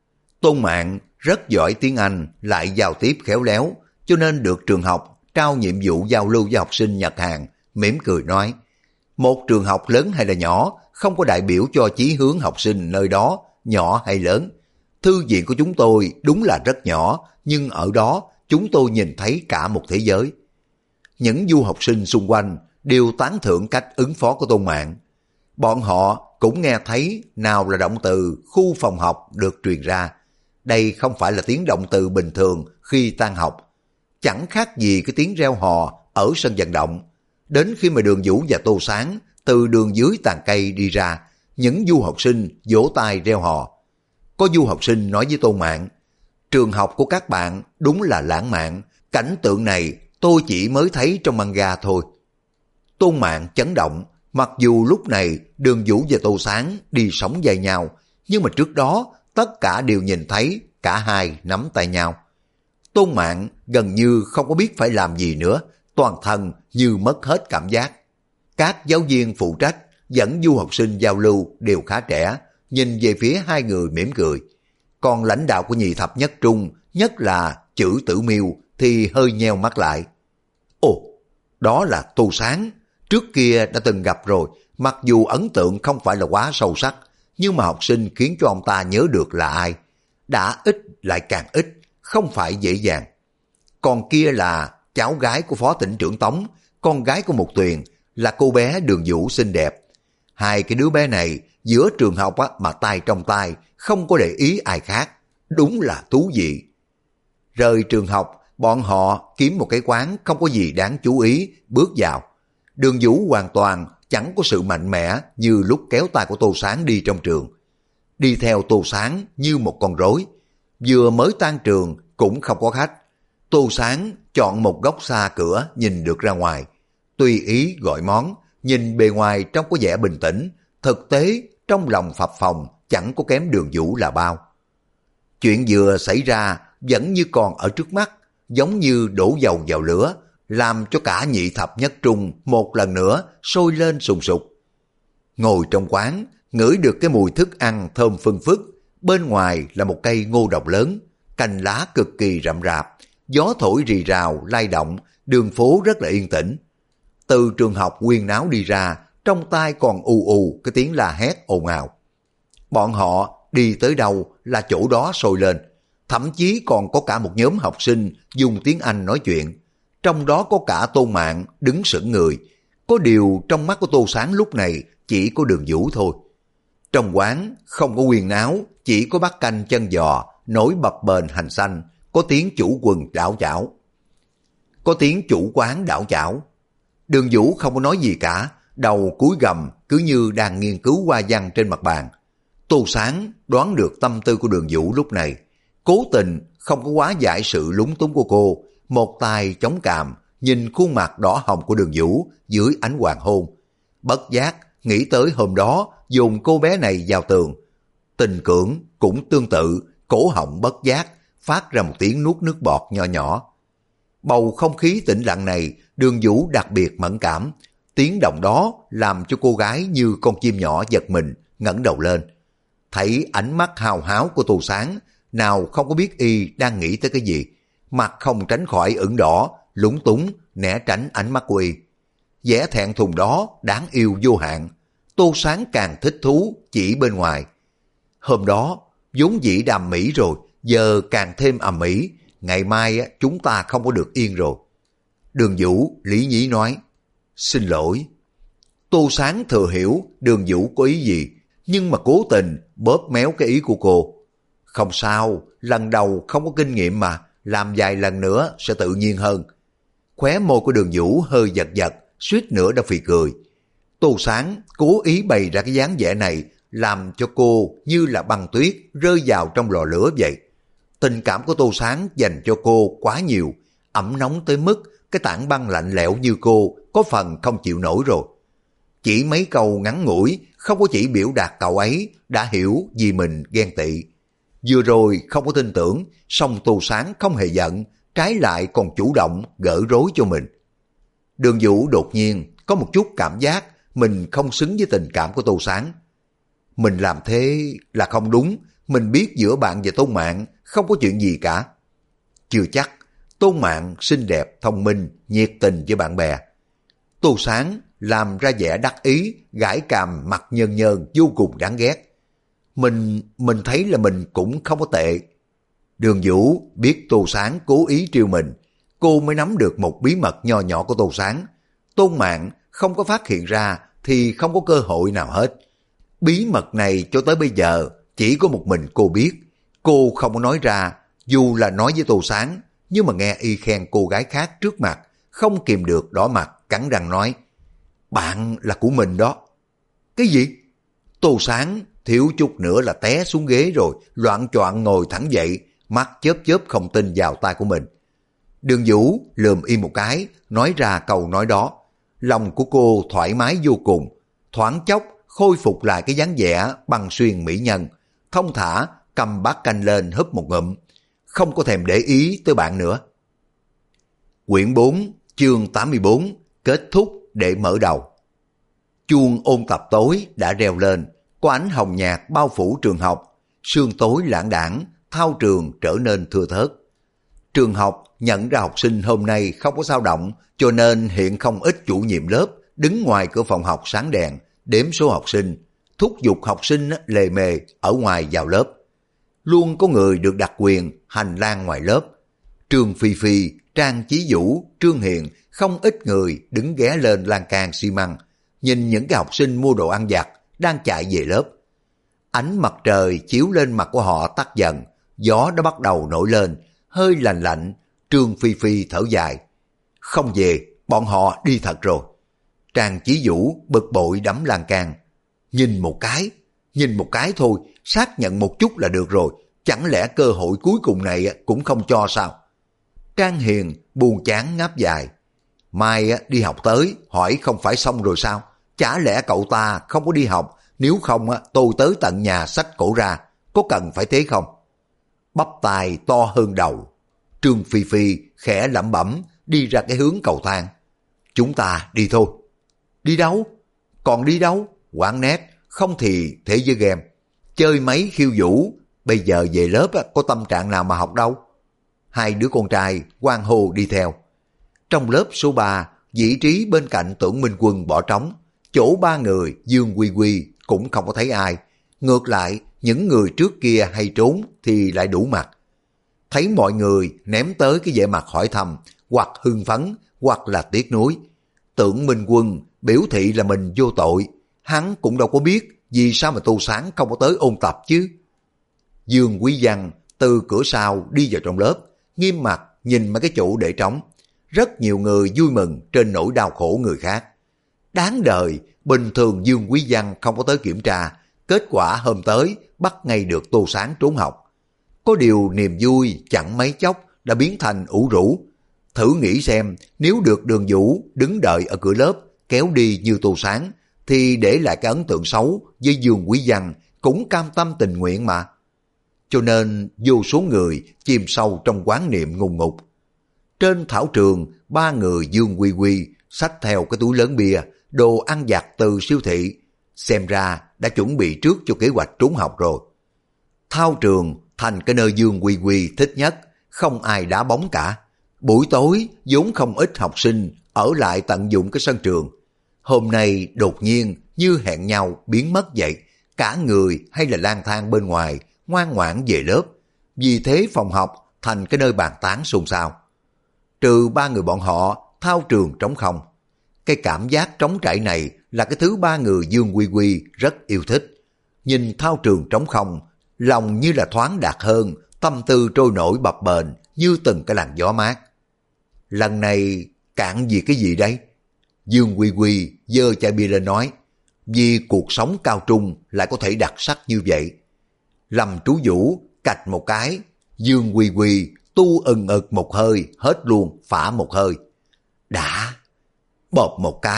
Tôn Mạn rất giỏi tiếng Anh, lại giao tiếp khéo léo, cho nên được trường học trao nhiệm vụ giao lưu với học sinh Nhật Hàn, mỉm cười nói, một trường học lớn hay là nhỏ, không có đại biểu cho chí hướng học sinh nơi đó, nhỏ hay lớn. Thư viện của chúng tôi đúng là rất nhỏ, nhưng ở đó chúng tôi nhìn thấy cả một thế giới. Những du học sinh xung quanh đều tán thưởng cách ứng phó của Tôn Mạn. Bọn họ cũng nghe thấy nào là động từ khu phòng học được truyền ra. Đây không phải là tiếng động từ bình thường khi tan học. Chẳng khác gì cái tiếng reo hò ở sân vận động. Đến khi mà Đường Vũ và Tô Sáng từ đường dưới tàn cây đi ra, những du học sinh vỗ tay reo hò. Có du học sinh nói với Tôn Mạn, trường học của các bạn đúng là lãng mạn, cảnh tượng này tôi chỉ mới thấy trong manga thôi. Tôn Mạn chấn động, mặc dù lúc này Đường Vũ và Tô Sáng đi sóng vai nhau, nhưng mà trước đó tất cả đều nhìn thấy cả hai nắm tay nhau. Tôn Mạn gần như không có biết phải làm gì nữa, toàn thân như mất hết cảm giác. Các giáo viên phụ trách dẫn du học sinh giao lưu đều khá trẻ, nhìn về phía hai người mỉm cười. Còn lãnh đạo của nhị thập nhất trung, nhất là Chữ Tử Miêu thì hơi nheo mắt lại. Ồ, đó là Tô Sáng, trước kia đã từng gặp rồi, mặc dù ấn tượng không phải là quá sâu sắc, nhưng mà học sinh khiến cho ông ta nhớ được là ai. Đã ít lại càng ít, không phải dễ dàng. Còn kia là cháu gái của Phó Tỉnh trưởng Tống, con gái của Mục Tuyền, là cô bé Đường Vũ xinh đẹp. Hai cái đứa bé này giữa trường học mà tay trong tay, không có để ý ai khác. Đúng là thú vị. Rời trường học, bọn họ kiếm một cái quán không có gì đáng chú ý, bước vào. Đường Vũ hoàn toàn chẳng có sự mạnh mẽ như lúc kéo tay của Tô Sáng đi trong trường. Đi theo Tô Sáng như một con rối. Vừa mới tan trường cũng không có khách. Tô Sáng chọn một góc xa cửa nhìn được ra ngoài. Tùy ý gọi món, nhìn bề ngoài trông có vẻ bình tĩnh, thực tế trong lòng phập phồng chẳng có kém Đường Vũ là bao. Chuyện vừa xảy ra vẫn như còn ở trước mắt, giống như đổ dầu vào lửa, làm cho cả nhị thập nhất trung một lần nữa sôi lên sùng sục. Ngồi trong quán, ngửi được cái mùi thức ăn thơm phưng phức, bên ngoài là một cây ngô đồng lớn, cành lá cực kỳ rậm rạp, gió thổi rì rào lay động, đường phố rất là yên tĩnh. Từ trường học huyên náo đi ra, trong tai còn ù ù cái tiếng la hét ồn ào. Bọn họ đi tới đâu là chỗ đó sôi lên, thậm chí còn có cả một nhóm học sinh dùng tiếng Anh nói chuyện. Trong đó có cả Tôn Mạn đứng sững người. Có điều trong mắt của Tô Sáng lúc này chỉ có Đường Vũ thôi. Trong quán không có huyên náo, chỉ có bát canh chân giò, nổi bập bềnh hành xanh, có tiếng chủ quần đảo chảo. Có tiếng chủ quán đảo chảo. Đường Vũ không có nói gì cả, đầu cúi gằm cứ như đang nghiên cứu hoa văn trên mặt bàn. Tô Sáng đoán được tâm tư của Đường Vũ lúc này, cố tình không có quá giải sự lúng túng của cô, một tay chống cằm, nhìn khuôn mặt đỏ hồng của Đường Vũ dưới ánh hoàng hôn. Bất giác nghĩ tới hôm đó dồn cô bé này vào tường. Tình Cưỡng cũng tương tự, cổ họng bất giác phát ra một tiếng nuốt nước bọt nho nhỏ. Bầu không khí tĩnh lặng này, Đường Vũ đặc biệt mẫn cảm. Tiếng động đó làm cho cô gái như con chim nhỏ giật mình, ngẩng đầu lên. Thấy ánh mắt hào háo của Tô Sáng, nào không có biết y đang nghĩ tới cái gì. Mặt không tránh khỏi ửng đỏ, lúng túng, né tránh ánh mắt của y. Vẻ thẹn thùng đó đáng yêu vô hạn. Tô Sáng càng thích thú chỉ bên ngoài. Hôm đó, vốn dĩ đàm mỹ rồi, giờ càng thêm ầm ĩ. Ngày mai chúng ta không có được yên rồi. Đường Vũ lý nhí nói, xin lỗi. Tô Sáng thừa hiểu Đường Vũ có ý gì, nhưng mà cố tình bóp méo cái ý của cô. Không sao, lần đầu không có kinh nghiệm mà, làm vài lần nữa sẽ tự nhiên hơn. Khóe môi của Đường Vũ hơi giật giật, suýt nữa đã phì cười. Tô Sáng cố ý bày ra cái dáng vẻ này, làm cho cô như là băng tuyết rơi vào trong lò lửa vậy. Tình cảm của Tô Sáng dành cho cô quá nhiều, ẩm nóng tới mức cái tảng băng lạnh lẽo như cô có phần không chịu nổi rồi. Chỉ mấy câu ngắn ngủi, không có chỉ biểu đạt cậu ấy đã hiểu vì mình ghen tị. Vừa rồi không có tin tưởng, song Tô Sáng không hề giận, trái lại còn chủ động gỡ rối cho mình. Đường Vũ đột nhiên có một chút cảm giác mình không xứng với tình cảm của Tô Sáng. Mình làm thế là không đúng, mình biết giữa bạn và Tôn Mạn không có chuyện gì cả. Chưa chắc, Tôn Mạn xinh đẹp, thông minh, nhiệt tình với bạn bè. Tô Sáng làm ra vẻ đắc ý, gãi cằm mặt nhơn nhơn vô cùng đáng ghét. Mình thấy là mình cũng không có tệ. Đường Vũ biết Tô Sáng cố ý trêu mình, cô mới nắm được một bí mật nho nhỏ của Tô Sáng. Tôn Mạn không có phát hiện ra thì không có cơ hội nào hết. Bí mật này cho tới bây giờ chỉ có một mình cô biết. Cô không có nói ra, dù là nói với Tô Sáng, nhưng mà nghe y khen cô gái khác trước mặt, không kìm được đỏ mặt cắn răng nói, bạn là của mình đó. Cái gì? Tô Sáng thiếu chút nữa là té xuống ghế rồi, loạng choạng ngồi thẳng dậy, mắt chớp chớp không tin vào tay của mình. Đường Vũ lườm y một cái, nói ra câu nói đó. Lòng của cô thoải mái vô cùng, thoáng chốc khôi phục lại cái dáng vẻ băng xuyên mỹ nhân, thông thả cầm bát canh lên húp một ngụm, không có thèm để ý tới bạn nữa. Quyển 4, chương 84, kết thúc để mở đầu. Chuông ôn tập tối đã reo lên, có ánh hồng nhạt bao phủ trường học, sương tối lãng đãng, thao trường trở nên thưa thớt. Trường học nhận ra học sinh hôm nay không có sao động, cho nên hiện không ít chủ nhiệm lớp đứng ngoài cửa phòng học sáng đèn, đếm số học sinh, thúc giục học sinh lề mề ở ngoài vào lớp. Luôn có người được đặc quyền hành lang ngoài lớp. Trương Phi Phi, Trang Chí Vũ, Trương Hiền, không ít người đứng ghé lên lan can xi măng, nhìn những cái học sinh mua đồ ăn vặt đang chạy về lớp. Ánh mặt trời chiếu lên mặt của họ tắt dần, gió đã bắt đầu nổi lên, hơi lạnh lạnh. Trương Phi Phi thở dài. Không về, bọn họ đi thật rồi. Trang Chí Vũ bực bội đấm lan can. Nhìn một cái thôi, xác nhận một chút là được rồi, chẳng lẽ cơ hội cuối cùng này cũng không cho sao? Trang Hiền buồn chán ngáp dài. Mai đi học tới, hỏi không phải xong rồi sao? Chả lẽ cậu ta không có đi học, nếu không tôi tới tận nhà xách cổ ra, có cần phải thế không? Bắp tai to hơn đầu. Trương Phi Phi khẽ lẩm bẩm đi ra cái hướng cầu thang. Chúng ta đi thôi. Đi đâu? Còn đi đâu? Quán net, không thì thế giới game. Chơi máy khiêu vũ, bây giờ về lớp có tâm trạng nào mà học đâu. Hai đứa con trai hoan hô đi theo. Trong lớp số 3, vị trí bên cạnh Tưởng Minh Quân bỏ trống. Chỗ ba người Dương Quy Quy cũng không có thấy ai. Ngược lại, những người trước kia hay trốn thì lại đủ mặt. Thấy mọi người ném tới cái vẻ mặt hỏi thầm, hoặc hưng phấn, hoặc là tiếc nuối. Tưởng Minh Quân biểu thị là mình vô tội. Hắn cũng đâu có biết vì sao mà Tô Sáng không có tới ôn tập chứ. Dương Quý Văn từ cửa sau đi vào trong lớp, nghiêm mặt nhìn mấy cái chỗ để trống. Rất nhiều người vui mừng trên nỗi đau khổ người khác. Đáng đời, bình thường Dương Quý Văn không có tới kiểm tra, kết quả hôm tới bắt ngay được Tô Sáng trốn học. Có điều niềm vui chẳng mấy chốc đã biến thành ủ rũ. Thử nghĩ xem, nếu được Đường Vũ đứng đợi ở cửa lớp kéo đi như Tô Sáng, thì để lại cái ấn tượng xấu với Dương Quý Văn cũng cam tâm tình nguyện mà. Cho nên vô số người chìm sâu trong quán niệm ngùng ngục. Trên thảo trường, ba người Dương Quy Quy xách theo cái túi lớn bia, đồ ăn vặt từ siêu thị. Xem ra đã chuẩn bị trước cho kế hoạch trốn học rồi. Thao trường thành cái nơi Dương Quy Quy thích nhất, không ai đá bóng cả. Buổi tối vốn không ít học sinh ở lại tận dụng cái sân trường. Hôm nay đột nhiên như hẹn nhau biến mất vậy, cả người hay là lang thang bên ngoài, ngoan ngoãn về lớp. Vì thế phòng học thành cái nơi bàn tán xôn xao. Trừ ba người bọn họ, thao trường trống không. Cái cảm giác trống trải này là cái thứ ba người Dương Quy Quy rất yêu thích. Nhìn thao trường trống không, lòng như là thoáng đạt hơn, tâm tư trôi nổi bập bềnh như từng cái làn gió mát. Lần này cạn vì cái gì đây? Dương Quy Quy giơ chai bia lên nói, vì cuộc sống cao trung lại có thể đặc sắc như vậy. Lâm Trú Vũ cạch một cái, Dương Quy Quy tu ực một hơi, hết luôn, phả một hơi. Đã, bọp một cái,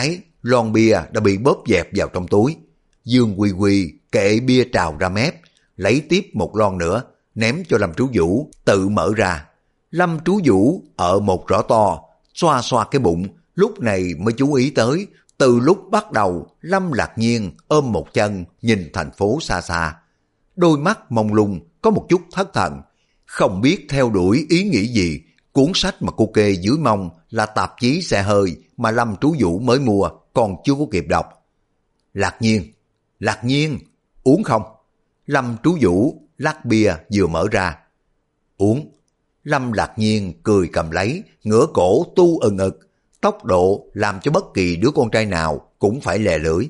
lon bia đã bị bóp dẹp vào trong túi. Dương Quy Quy kệ bia trào ra mép, lấy tiếp một lon nữa, ném cho Lâm Trú Vũ tự mở ra. Lâm Trú Vũ ở một rõ to, xoa xoa cái bụng, lúc này mới chú ý tới, từ lúc bắt đầu Lâm Lạc Nhiên ôm một chân nhìn thành phố xa xa. Đôi mắt mông lung có một chút thất thần, không biết theo đuổi ý nghĩ gì. Cuốn sách mà cô kê dưới mông là tạp chí xe hơi mà Lâm Trú Vũ mới mua, còn chưa có kịp đọc. Lạc Nhiên, uống không? Lâm Trú Vũ lắc bia vừa mở ra. Uống. Lâm Lạc Nhiên cười cầm lấy, ngửa cổ tu ực, tốc độ làm cho bất kỳ đứa con trai nào cũng phải lè lưỡi.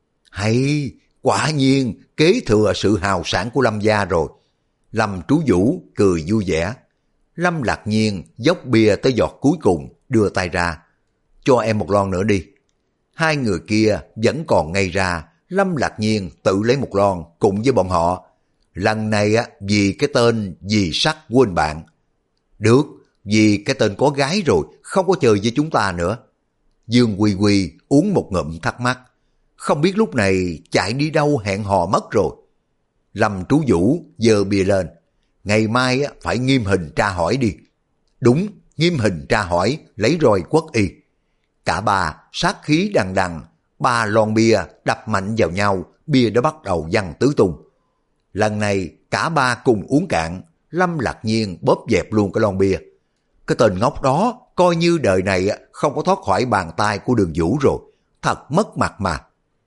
Hay, quả nhiên kế thừa sự hào sản của Lâm gia rồi. Lâm Trú Vũ cười vui vẻ. Lâm Lạc Nhiên dốc bia tới giọt cuối cùng, đưa tay ra. Cho em một lon nữa đi. Hai người kia vẫn còn ngây ra, Lâm Lạc Nhiên tự lấy một lon cùng với bọn họ. Lần này vì cái tên vì sắc quên bạn. Được, vì cái tên có gái rồi, không có chơi với chúng ta nữa. Dương Quy Quy uống một ngụm thắc mắc. Không biết lúc này chạy đi đâu hẹn hò mất rồi. Lâm Trú Vũ giơ bia lên. Ngày mai phải nghiêm hình tra hỏi đi. Đúng, nghiêm hình tra hỏi, lấy roi quất y. Cả ba sát khí đằng đằng, ba lon bia đập mạnh vào nhau, bia đã bắt đầu văng tứ tung. Lần này cả ba cùng uống cạn, Lâm Lạc Nhiên bóp dẹp luôn cái lon bia. Cái tên ngốc đó coi như đời này không có thoát khỏi bàn tay của Đường Vũ rồi, thật mất mặt mà.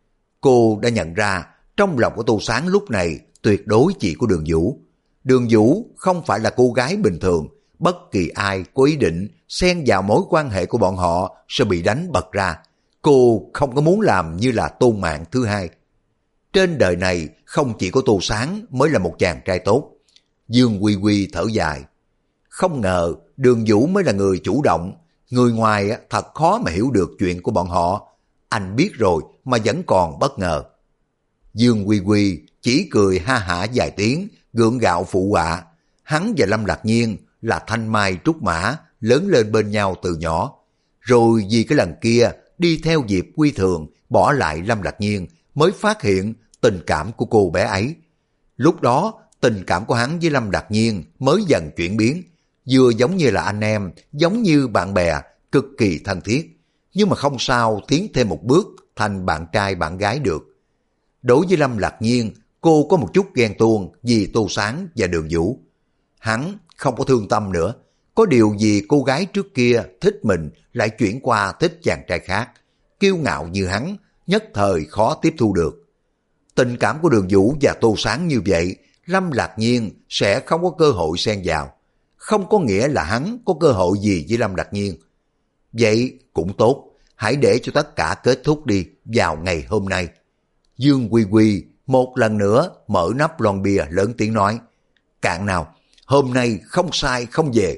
Cô đã nhận ra trong lòng của Tô Sáng lúc này tuyệt đối chỉ có Đường Vũ. Đường Vũ không phải là cô gái bình thường, bất kỳ ai có ý định xen vào mối quan hệ của bọn họ sẽ bị đánh bật ra. Cô không có muốn làm như là Tôn Mạn thứ hai. Trên đời này không chỉ có Tô Sáng mới là một chàng trai tốt. Dương Quy Quy thở dài. Không ngờ Đường Vũ mới là người chủ động. Người ngoài thật khó mà hiểu được chuyện của bọn họ. Anh biết rồi mà vẫn còn bất ngờ. Dương Quy Quy chỉ cười ha hả vài tiếng, gượng gạo phụ họa. Hắn và Lâm Lạc Nhiên là thanh mai trúc mã, lớn lên bên nhau từ nhỏ. Rồi vì cái lần kia đi theo Diệp Quy Thường bỏ lại Lâm Lạc Nhiên mới phát hiện tình cảm của cô bé ấy. Lúc đó tình cảm của hắn với Lâm Lạc Nhiên mới dần chuyển biến, vừa giống như là anh em, giống như bạn bè, cực kỳ thân thiết. Nhưng mà không sao tiến thêm một bước thành bạn trai bạn gái được. Đối với Lâm Lạc Nhiên, cô có một chút ghen tuông vì Tô Sáng và Đường Vũ. Hắn không có thương tâm nữa. Có điều gì cô gái trước kia thích mình lại chuyển qua thích chàng trai khác. Kiêu ngạo như hắn, nhất thời khó tiếp thu được. Tình cảm của Đường Vũ và Tô Sáng như vậy, Lâm Lạc Nhiên sẽ không có cơ hội xen vào. Không có nghĩa là hắn có cơ hội gì với Lâm Lạc Nhiên. Vậy cũng tốt, hãy để cho tất cả kết thúc đi vào ngày hôm nay. Dương Quy Quy một lần nữa mở nắp lon bia lớn tiếng nói. Cạn nào, hôm nay không sai không về.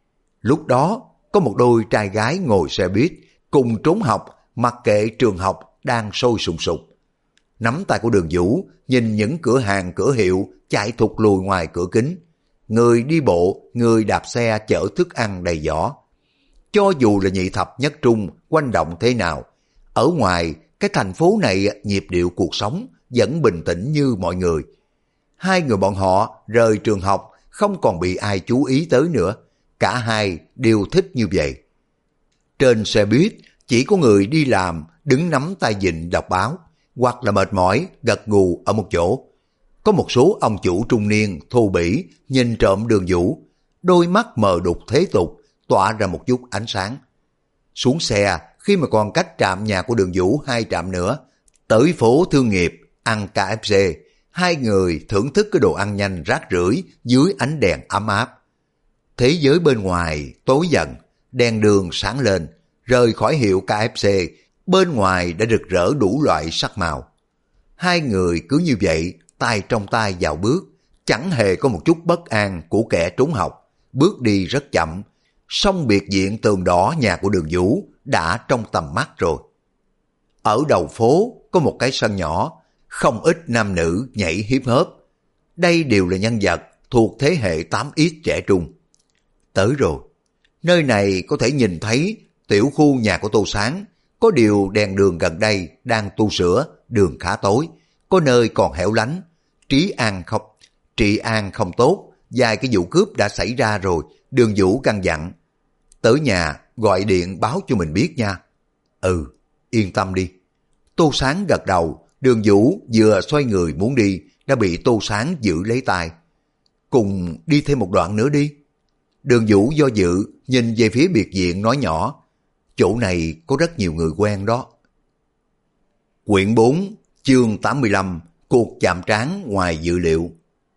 Lúc đó có một đôi trai gái ngồi xe buýt cùng trốn học, mặc kệ trường học đang sôi sùng sục. Nắm tay của Đường Vũ nhìn những cửa hàng cửa hiệu chạy thụt lùi ngoài cửa kính. Người đi bộ, người đạp xe chở thức ăn đầy giỏ. Cho dù là nhị thập nhất trung quanh động thế nào, ở ngoài cái thành phố này nhịp điệu cuộc sống vẫn bình tĩnh như mọi người. Hai người bọn họ rời trường học không còn bị ai chú ý tới nữa. Cả hai đều thích như vậy. Trên xe buýt chỉ có người đi làm đứng nắm tay vịn đọc báo, hoặc là mệt mỏi gật gù ở một chỗ. Có một số ông chủ trung niên thô bỉ nhìn trộm Đường Vũ, đôi mắt mờ đục thế tục tỏa ra một chút ánh sáng. Xuống xe khi mà còn cách trạm nhà của Đường Vũ 2 trạm nữa, tới phố Thương Nghiệp ăn KFC, hai người thưởng thức cái đồ ăn nhanh rác rưởi dưới ánh đèn ấm áp. Thế giới bên ngoài tối dần, đèn đường sáng lên, rời khỏi hiệu KFC, bên ngoài đã rực rỡ đủ loại sắc màu. Hai người cứ như vậy, tay trong tay vào bước, chẳng hề có một chút bất an của kẻ trốn học, bước đi rất chậm, song biệt diện tường đỏ nhà của Đường Vũ đã trong tầm mắt rồi. Ở đầu phố có một cái sân nhỏ, không ít nam nữ nhảy hip hop. Đây đều là nhân vật thuộc thế hệ 8X trẻ trung. Tới rồi, nơi này có thể nhìn thấy tiểu khu nhà của Tô Sáng, Có điều đèn đường gần đây đang tu sửa, đường khá tối, có nơi còn hẻo lánh, trị an không tốt, vài cái vụ cướp đã xảy ra rồi. Đường Vũ căn dặn, tới nhà gọi điện báo cho mình biết nha. Ừ, yên tâm đi. Tô Sáng gật đầu. Đường Vũ vừa xoay người muốn đi đã bị Tô Sáng giữ lấy tay. Cùng đi thêm một đoạn nữa đi. Đường Vũ do dự nhìn về phía biệt viện nói nhỏ, chỗ này có rất nhiều người quen đó. Quyển 4 chương 85, cuộc chạm trán ngoài dự liệu.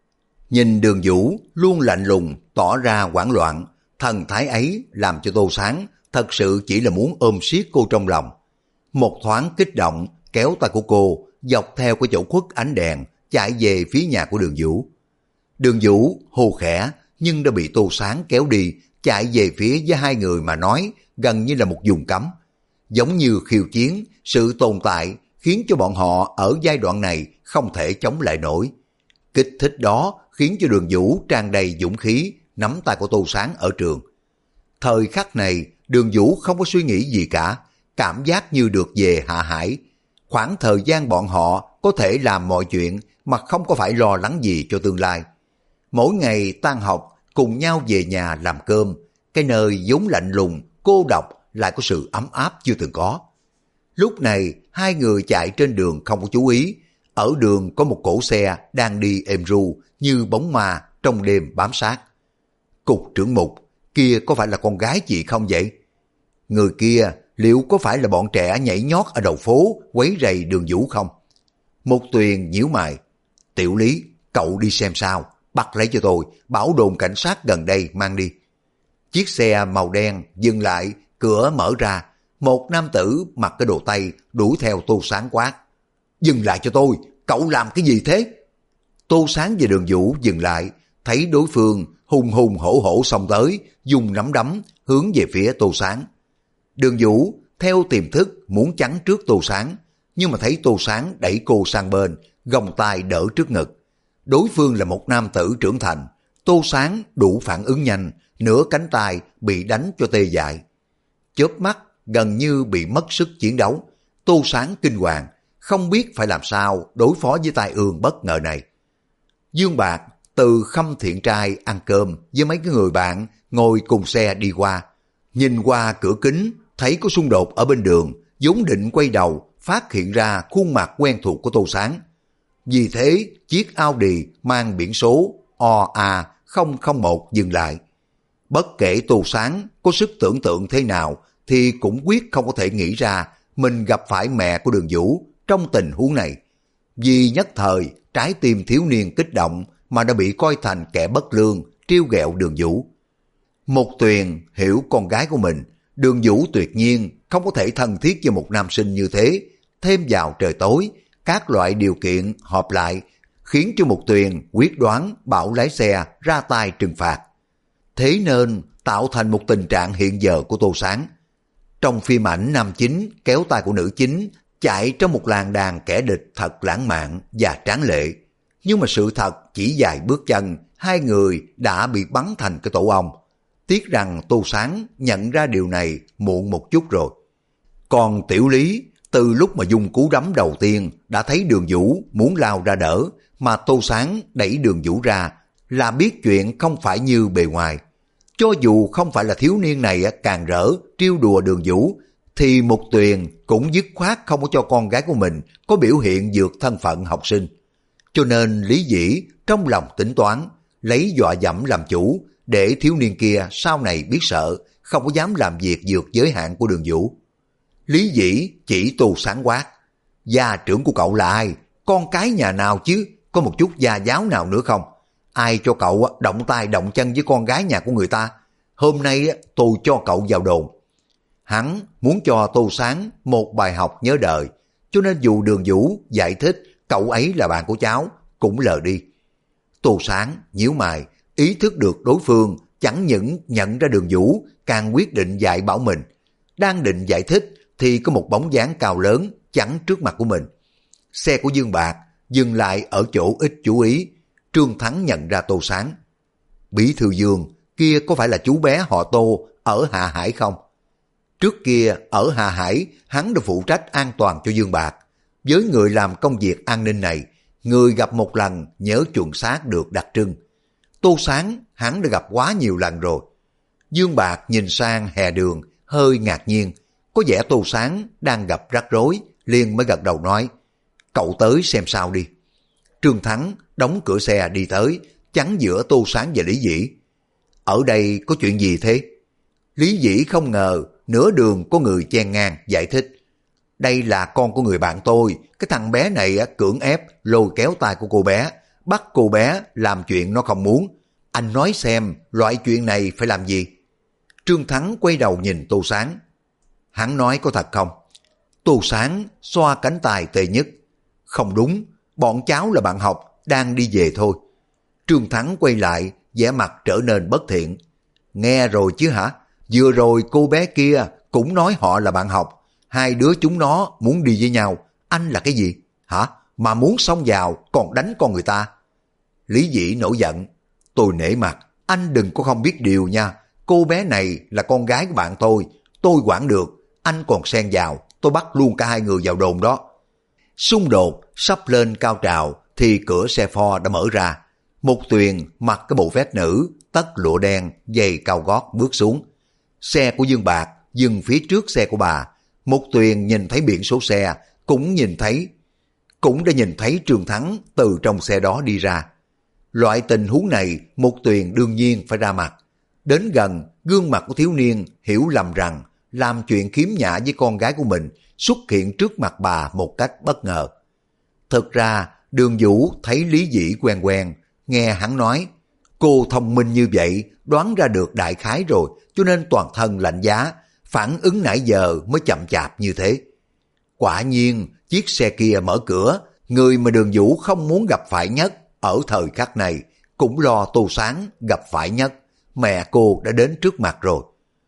Nhìn Đường Vũ luôn lạnh lùng, tỏ ra hoảng loạn, thần thái ấy làm cho Tô Sáng thật sự chỉ là muốn ôm siết cô trong lòng. Một thoáng kích động kéo tay của cô dọc theo cái chỗ khuất ánh đèn chạy về phía nhà của Đường Vũ. Đường Vũ hô khẽ nhưng đã bị Tô Sáng kéo đi, chạy về phía với hai người mà nói gần như là một vùng cấm. Giống như khiêu chiến, sự tồn tại khiến cho bọn họ ở giai đoạn này không thể chống lại nổi. Kích thích đó khiến cho Đường Vũ tràn đầy dũng khí nắm tay của Tô Sáng ở trường. Thời khắc này Đường Vũ không có suy nghĩ gì cả, cảm giác như được về Hạ Hải. Khoảng thời gian bọn họ có thể làm mọi chuyện mà không có phải lo lắng gì cho tương lai. Mỗi ngày tan học cùng nhau về nhà làm cơm, cái nơi vốn lạnh lùng, cô độc lại có sự ấm áp chưa từng có. Lúc này hai người chạy trên đường không có chú ý, ở đường có một cỗ xe đang đi êm ru như bóng ma trong đêm bám sát. Cục trưởng Mục, kia có phải là con gái chị không vậy? Người kia liệu có phải là bọn trẻ nhảy nhót ở đầu phố quấy rầy Đường Vũ không? Mục Tuyền nhíu mày, Tiểu Lý, cậu đi xem sao, bắt lấy cho tôi, bảo đồn cảnh sát gần đây mang đi. Chiếc xe màu đen dừng lại, cửa mở ra, một nam tử mặc cái đồ tây đuổi theo Tô Sáng quát. Dừng lại cho tôi, cậu làm cái gì thế? Tô Sáng và Đường Vũ dừng lại, thấy đối phương hùng hùng hổ hổ xông tới, dùng nắm đấm hướng về phía Tô Sáng. Đường Vũ theo tiềm thức muốn chắn trước Tô Sáng, nhưng mà thấy Tô Sáng đẩy cô sang bên, gồng tay đỡ trước ngực. Đối phương là một nam tử trưởng thành, Tô Sáng đủ phản ứng nhanh, nửa cánh tay bị đánh cho tê dại. Chớp mắt gần như bị mất sức chiến đấu, Tô Sáng kinh hoàng, không biết phải làm sao đối phó với tai ương bất ngờ này. Dương Bạc từ Khâm Thiện Trai ăn cơm với mấy cái người bạn ngồi cùng xe đi qua, nhìn qua cửa kính thấy có xung đột ở bên đường, vốn định quay đầu phát hiện ra khuôn mặt quen thuộc của Tô Sáng. Vì thế chiếc Audi mang biển số OA001 dừng lại. Bất kể Tô Sáng có sức tưởng tượng thế nào thì cũng quyết không có thể nghĩ ra mình gặp phải mẹ của Đường Vũ trong tình huống này. Vì nhất thời trái tim thiếu niên kích động mà đã bị coi thành kẻ bất lương, trêu ghẹo Đường Vũ. Mục Tuyền hiểu con gái của mình, Đường Vũ tuyệt nhiên không có thể thân thiết với một nam sinh như thế. Thêm vào trời tối, các loại điều kiện hợp lại khiến cho Mục Tuyền quyết đoán bảo lái xe ra tay trừng phạt. Thế nên tạo thành một tình trạng hiện giờ của Tô Sáng. Trong phim ảnh nam chính kéo tay của nữ chính chạy trong một làng đàn kẻ địch thật lãng mạn và tráng lệ. Nhưng mà sự thật chỉ vài bước chân, hai người đã bị bắn thành cái tổ ong. Tiếc rằng Tô Sáng nhận ra điều này muộn một chút rồi. Còn Tiểu Lý từ lúc mà dùng cú đấm đầu tiên đã thấy Đường Vũ muốn lao ra đỡ, mà Tô Sáng đẩy Đường Vũ ra là biết chuyện không phải như bề ngoài. Cho dù không phải là thiếu niên này càng rỡ trêu đùa Đường Vũ, thì Mục Tuyền cũng dứt khoát không có cho con gái của mình có biểu hiện vượt thân phận học sinh. Cho nên Lý Dĩ trong lòng tính toán, lấy dọa dẫm làm chủ, để thiếu niên kia sau này biết sợ, không có dám làm việc vượt giới hạn của Đường Vũ. Lý Dĩ chỉ Tô Sáng quát, gia trưởng của cậu là ai? Con cái nhà nào chứ? Có một chút gia giáo nào nữa không? Ai cho cậu động tay động chân với con gái nhà của người ta? Hôm nay tôi cho cậu vào đồn. Hắn muốn cho Tô Sáng một bài học nhớ đời, cho nên dù Đường Vũ giải thích cậu ấy là bạn của cháu, cũng lờ đi. Tô Sáng nhíu mày, ý thức được đối phương chẳng những nhận ra Đường Vũ, càng quyết định dạy bảo mình. Đang định giải thích thì có một bóng dáng cao lớn chắn trước mặt của mình. Xe của Dương Bạc dừng lại ở chỗ ít chú ý. Trương Thắng nhận ra Tô Sáng. Bí thư Dương, kia có phải là chú bé họ Tô ở Hạ Hải không? Trước kia ở Hà Hải, hắn đã phụ trách an toàn cho Dương Bạc. Với người làm công việc an ninh này, người gặp một lần nhớ chuẩn xác được đặc trưng. Tô Sáng hắn đã gặp quá nhiều lần rồi. Dương Bạc nhìn sang hè đường, hơi ngạc nhiên. Có vẻ Tô Sáng đang gặp rắc rối, liền mới gật đầu nói, cậu tới xem sao đi. Trương Thắng đóng cửa xe đi tới, chắn giữa Tô Sáng và Lý Dĩ. Ở đây có chuyện gì thế? Lý Dĩ không ngờ nửa đường có người chen ngang giải thích. Đây là con của người bạn tôi, cái thằng bé này cưỡng ép lôi kéo tay của cô bé, bắt cô bé làm chuyện nó không muốn. Anh nói xem loại chuyện này phải làm gì? Trương Thắng quay đầu nhìn Tô Sáng. Hắn nói có thật không? Tô Sáng xoa cánh tay tê nhất. Không đúng, bọn cháu là bạn học, đang đi về thôi. Trương Thắng quay lại, vẻ mặt trở nên bất thiện. Nghe rồi chứ hả? Vừa rồi cô bé kia cũng nói họ là bạn học. Hai đứa chúng nó muốn đi với nhau. Anh là cái gì? Hả? Mà muốn xông vào còn đánh con người ta. Lý Dĩ nổi giận. Tôi nể mặt, anh đừng có không biết điều nha. Cô bé này là con gái của bạn tôi quản được. Anh còn xen vào, tôi bắt luôn cả hai người vào đồn đó. Xung đột sắp lên cao trào thì cửa xe Ford đã mở ra. Mục Tuyền mặc cái bộ vest nữ, tất lụa đen, giày cao gót bước xuống. Xe của Dương Bạc dừng phía trước xe của bà. Mục Tuyền nhìn thấy biển số xe, cũng đã nhìn thấy Trương Thắng từ trong xe đó đi ra. Loại tình huống này Mục Tuyền đương nhiên phải ra mặt. Đến gần, gương mặt của thiếu niên hiểu lầm rằng làm chuyện khiếm nhã với con gái của mình xuất hiện trước mặt bà một cách bất ngờ. Thực ra Đường Vũ thấy Lý Dĩ quen quen, nghe hắn nói, cô thông minh như vậy đoán ra được đại khái rồi, cho nên toàn thân lạnh giá, phản ứng nãy giờ mới chậm chạp như thế. Quả nhiên chiếc xe kia mở cửa, người mà Đường Vũ không muốn gặp phải nhất ở thời khắc này cũng lo Tô Sáng gặp phải nhất, mẹ cô đã đến trước mặt rồi.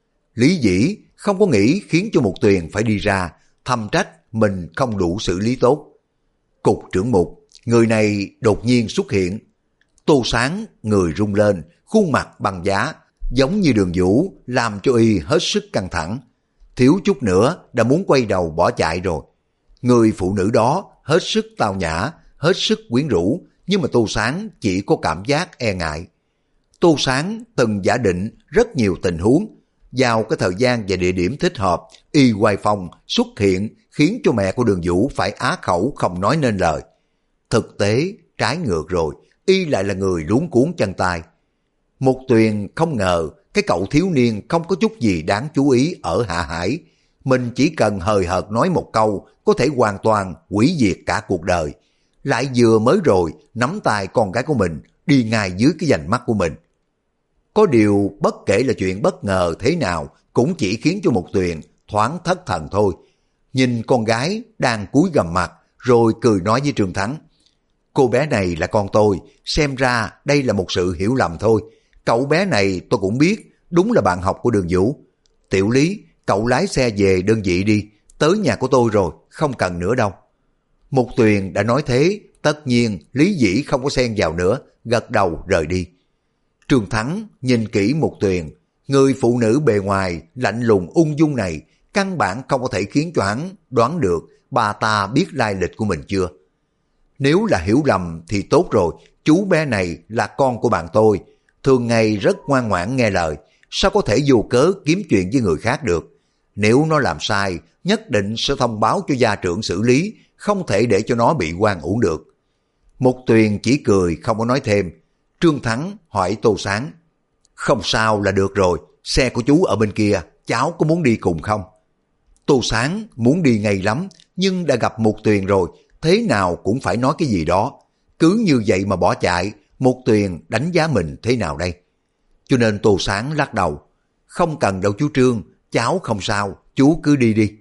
Lý Dĩ không có nghĩ khiến cho Mục Tuyền phải đi ra, thầm trách mình không đủ xử lý tốt. Cục trưởng Mục, người này đột nhiên xuất hiện. Tô Sáng người rung lên, khuôn mặt băng giá, giống như Đường Vũ, làm cho y hết sức căng thẳng. Thiếu chút nữa đã muốn quay đầu bỏ chạy rồi. Người phụ nữ đó hết sức tao nhã, hết sức quyến rũ, nhưng mà Tô Sáng chỉ có cảm giác e ngại. Tô Sáng từng giả định rất nhiều tình huống, vào cái thời gian và địa điểm thích hợp, y Hoài Phong xuất hiện khiến cho mẹ của Đường Vũ phải á khẩu không nói nên lời. Thực tế trái ngược rồi, y lại là người luống cuống chân tay. Mục Tuyền không ngờ cái cậu thiếu niên không có chút gì đáng chú ý ở Hạ Hải. Mình chỉ cần hời hợt nói một câu có thể hoàn toàn hủy diệt cả cuộc đời. Lại vừa mới rồi nắm tay con gái của mình đi ngay dưới cái vành mắt của mình. Có điều bất kể là chuyện bất ngờ thế nào cũng chỉ khiến cho Mục Tuyền thoáng thất thần thôi. Nhìn con gái đang cúi gằm mặt rồi cười nói với Trương Thắng. Cô bé này là con tôi, xem ra đây là một sự hiểu lầm thôi. Cậu bé này tôi cũng biết, đúng là bạn học của Đường Vũ. Tiểu Lý, cậu lái xe về đơn vị đi, tới nhà của tôi rồi, không cần nữa đâu. Mục Tuyền đã nói thế, tất nhiên Lý Dĩ không có xen vào nữa, gật đầu rời đi. Trương Thắng nhìn kỹ Mục Tuyền, người phụ nữ bề ngoài lạnh lùng ung dung này căn bản không có thể khiến cho hắn đoán được bà ta biết lai lịch của mình chưa. Nếu là hiểu lầm thì tốt rồi, chú bé này là con của bạn tôi, thường ngày rất ngoan ngoãn nghe lời, sao có thể vô cớ kiếm chuyện với người khác được. Nếu nó làm sai, nhất định sẽ thông báo cho gia trưởng xử lý, không thể để cho nó bị oan uổng được. Mục Tuyền chỉ cười không có nói thêm. Trương Thắng hỏi Tô Sáng. Không sao là được rồi, xe của chú ở bên kia, cháu có muốn đi cùng không? Tô Sáng muốn đi ngay lắm, nhưng đã gặp Mục Tuyền rồi, thế nào cũng phải nói cái gì đó. Cứ như vậy mà bỏ chạy, Mục Tuyền đánh giá mình thế nào đây? Cho nên Tô Sáng lắc đầu. Không cần đâu chú Trương, cháu không sao, chú cứ đi đi.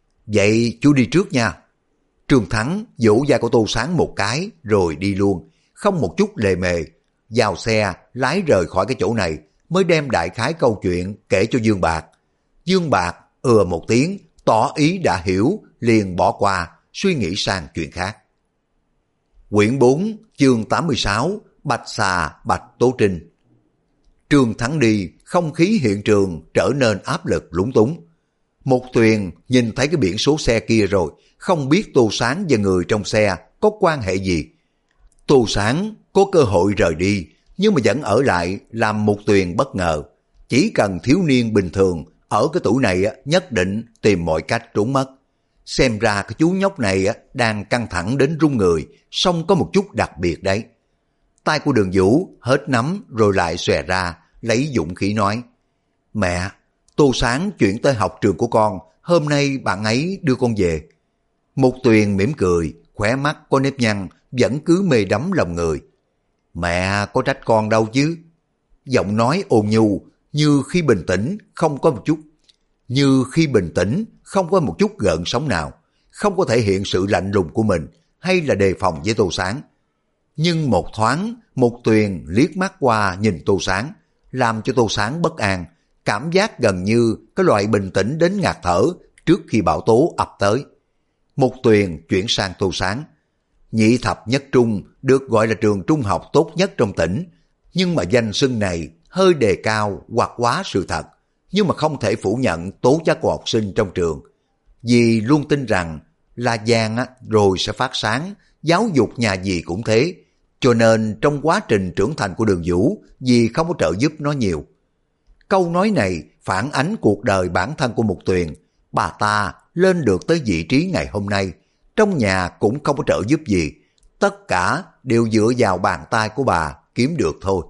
Vậy chú đi trước nha. Trương Thắng vỗ vai của Tô Sáng một cái rồi đi luôn, không một chút lề mề. Vào xe, lái rời khỏi cái chỗ này, mới đem đại khái câu chuyện kể cho Dương Bạc. Dương Bạc một tiếng, tỏ ý đã hiểu, liền bỏ qua, suy nghĩ sang chuyện khác. Quyển 4, chương 86, Bạch Xà, Bạch Tố Trinh. Trương Thắng đi, không khí hiện trường trở nên áp lực lúng túng. Một Tuyền nhìn thấy cái biển số xe kia rồi, không biết Tô Sáng và người trong xe có quan hệ gì. Tô Sáng có cơ hội rời đi, nhưng mà vẫn ở lại làm Một Tuyền bất ngờ. Chỉ cần thiếu niên bình thường ở cái tuổi này nhất định tìm mọi cách trốn mất. Xem ra cái chú nhóc này đang căng thẳng đến run người, song có một chút đặc biệt đấy. Tay của Đường Vũ hết nắm rồi lại xòe ra, lấy dũng khí nói: Mẹ, Tô Sáng chuyển tới học trường của con, hôm nay bạn ấy đưa con về. Một Tuyền mỉm cười, khóe mắt có nếp nhăn, vẫn cứ mê đắm lòng người. Mẹ có trách con đâu chứ. Giọng nói ôn nhu, như khi bình tĩnh không có một chút gợn sóng nào, không có thể hiện sự lạnh lùng của mình hay là đề phòng với Tô Sáng. Nhưng một thoáng, Một Tuyền liếc mắt qua nhìn Tô Sáng, làm cho Tô Sáng bất an, cảm giác gần như cái loại bình tĩnh đến ngạt thở trước khi bão tố ập tới. Một Tuyền chuyển sang Tô Sáng. Nhị thập nhất trung được gọi là trường trung học tốt nhất trong tỉnh, nhưng mà danh xưng này hơi đề cao hoặc quá sự thật, nhưng mà không thể phủ nhận tố chất của học sinh trong trường. Vì luôn tin rằng là vàng rồi sẽ phát sáng, giáo dục nhà gì cũng thế, cho nên trong quá trình trưởng thành của Đường Vũ, dì không có trợ giúp nó nhiều. Câu nói này phản ánh cuộc đời bản thân của Một Tuyền. Bà ta lên được tới vị trí ngày hôm nay, trong nhà cũng không có trợ giúp gì, tất cả đều dựa vào bàn tay của bà kiếm được thôi.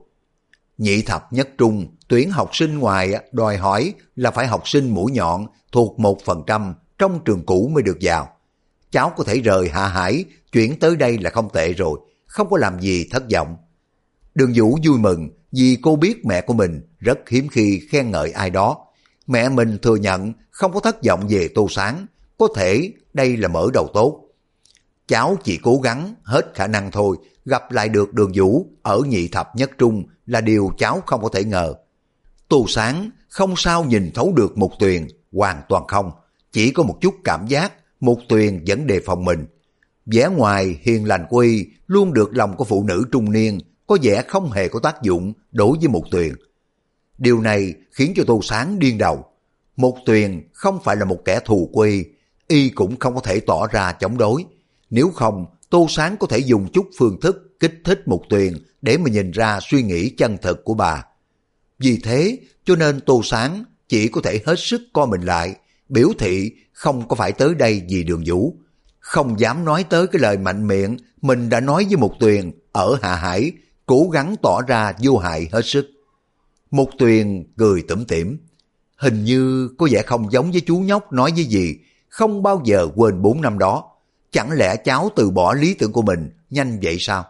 Nhị thập nhất trung tuyển học sinh ngoài đòi hỏi là phải học sinh mũi nhọn thuộc 1% trong trường cũ mới được vào. Cháu có thể rời Hạ Hải chuyển tới đây là không tệ rồi, không có làm gì thất vọng. Đường Vũ vui mừng vì cô biết mẹ của mình rất hiếm khi khen ngợi ai đó. Mẹ mình thừa nhận không có thất vọng về Tô Sáng, có thể đây là mở đầu tốt. Cháu chỉ cố gắng hết khả năng thôi, gặp lại được Đường Vũ ở nhị thập nhất trung là điều cháu không có thể ngờ. Tô Sáng không sao nhìn thấu được Một Tuyền, hoàn toàn không, chỉ có một chút cảm giác Một Tuyền vẫn đề phòng mình. Vẻ ngoài hiền lành của y luôn được lòng của phụ nữ trung niên, có vẻ không hề có tác dụng đối với Một Tuyền. Điều này khiến cho Tô Sáng điên đầu. Một Tuyền không phải là một kẻ thù của y cũng không có thể tỏ ra chống đối. Nếu không, Tô Sáng có thể dùng chút phương thức kích thích Một Tuyền để mà nhìn ra suy nghĩ chân thực của bà. Vì thế cho nên Tô Sáng chỉ có thể hết sức co mình lại, biểu thị không có phải tới đây vì Đường Vũ, không dám nói tới cái lời mạnh miệng mình đã nói với Một Tuyền ở Hạ Hải, cố gắng tỏ ra vô hại hết sức. Một Tuyền cười tủm tỉm, hình như có vẻ không giống với chú nhóc nói với gì, không bao giờ quên 4 năm đó. Chẳng lẽ cháu từ bỏ lý tưởng của mình nhanh vậy sao?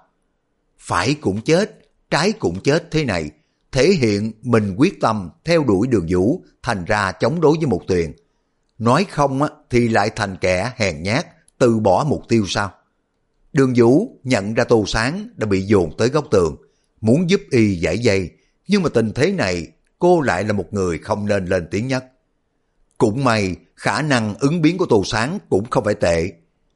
Phải cũng chết, trái cũng chết thế này, thể hiện mình quyết tâm theo đuổi Đường Vũ, thành ra chống đối với Một Tuyền. Nói không thì lại thành kẻ hèn nhát, từ bỏ mục tiêu sao? Đường Vũ nhận ra Tô Sáng đã bị dồn tới góc tường, muốn giúp y giải dây, nhưng mà tình thế này cô lại là một người không nên lên tiếng nhất. Cũng may khả năng ứng biến của Tô Sáng cũng không phải tệ.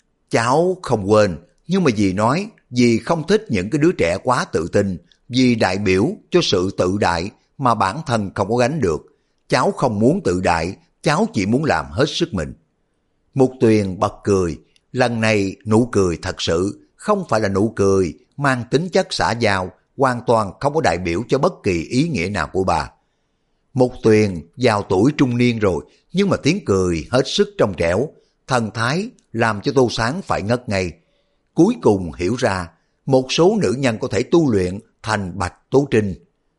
Cháu không quên, nhưng mà dì nói dì không thích những cái đứa trẻ quá tự tin, dì đại biểu cho sự tự đại mà bản thân không có gánh được. Cháu không muốn tự đại, cháu chỉ muốn làm hết sức mình. Một Tuyền bật cười, lần này nụ cười thật sự, không phải là nụ cười mang tính chất xã giao, hoàn toàn không có đại biểu cho bất kỳ ý nghĩa nào của bà. Một Tuyền vào tuổi trung niên rồi, nhưng mà tiếng cười hết sức trong trẻo, thần thái làm cho Tô Sáng phải ngất ngây. Cuối cùng hiểu ra, một số nữ nhân có thể tu luyện thành Bạch Tố Trinh.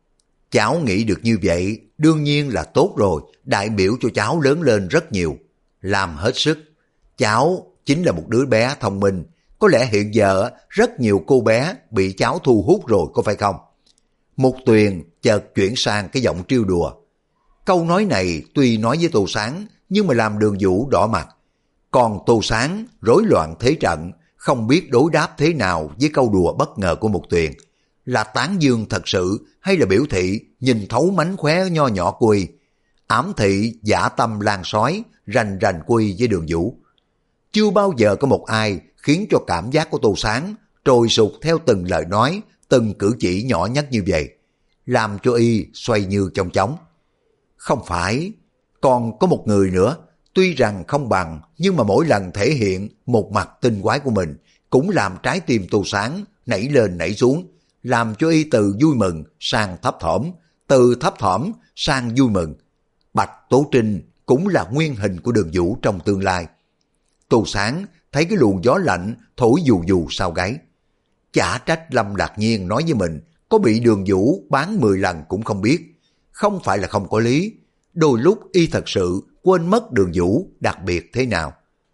Cháu nghĩ được như vậy, đương nhiên là tốt rồi, đại biểu cho cháu lớn lên rất nhiều. Làm hết sức. Cháu chính là một đứa bé thông minh, có lẽ hiện giờ rất nhiều cô bé bị cháu thu hút rồi, có phải không? Một Tuyền chợt chuyển sang cái giọng trêu đùa. Câu nói này tuy nói với Tô Sáng, nhưng mà làm Đường Vũ đỏ mặt. Còn Tô Sáng rối loạn thế trận, không biết đối đáp thế nào với câu đùa bất ngờ của Một Tuyền. Là tán dương thật sự hay là biểu thị nhìn thấu mánh khóe nho nhỏ của y, ám thị dã tâm lan sói, rành rành của y với Đường Vũ. Chưa bao giờ có một ai khiến cho cảm giác của Tô Sáng trồi sụt theo từng lời nói, từng cử chỉ nhỏ nhất như vậy, làm cho y xoay như trong chóng. Không phải, còn có một người nữa, tuy rằng không bằng, nhưng mà mỗi lần thể hiện một mặt tinh quái của mình, cũng làm trái tim Tô Sáng nảy lên nảy xuống, làm cho y từ vui mừng sang thấp thỏm, từ thấp thỏm sang vui mừng. Bạch Tố Trinh cũng là nguyên hình của Đường Vũ trong tương lai. Tô Sáng thấy cái luồng gió lạnh thổi dù dù sau gáy. Chả trách Lâm Lạc Nhiên nói với mình có bị Đường Vũ bán 10 lần cũng không biết. Không phải là không có lý, đôi lúc y thật sự quên mất Đường Vũ đặc biệt thế nào.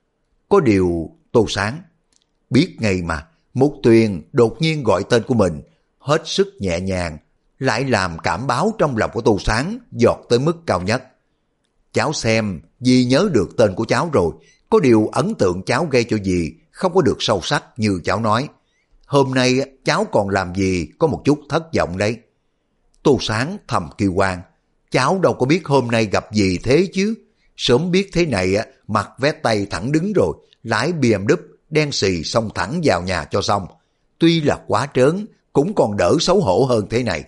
Có điều Tô Sáng biết ngay mà, Mục Tuyền đột nhiên gọi tên của mình, hết sức nhẹ nhàng, lại làm cảm báo trong lòng của Tô Sáng giọt tới mức cao nhất. Cháu xem, dì nhớ được tên của cháu rồi, có điều ấn tượng cháu gây cho dì không có được sâu sắc như cháu nói. Hôm nay cháu còn làm gì có một chút thất vọng đấy. Tô Sáng thầm kêu oan, cháu đâu có biết hôm nay gặp gì thế chứ. Sớm biết thế này mặt vét tay thẳng đứng rồi, lái BMW đen xì xông thẳng vào nhà cho xong. Tuy là quá trớn, cũng còn đỡ xấu hổ hơn thế này.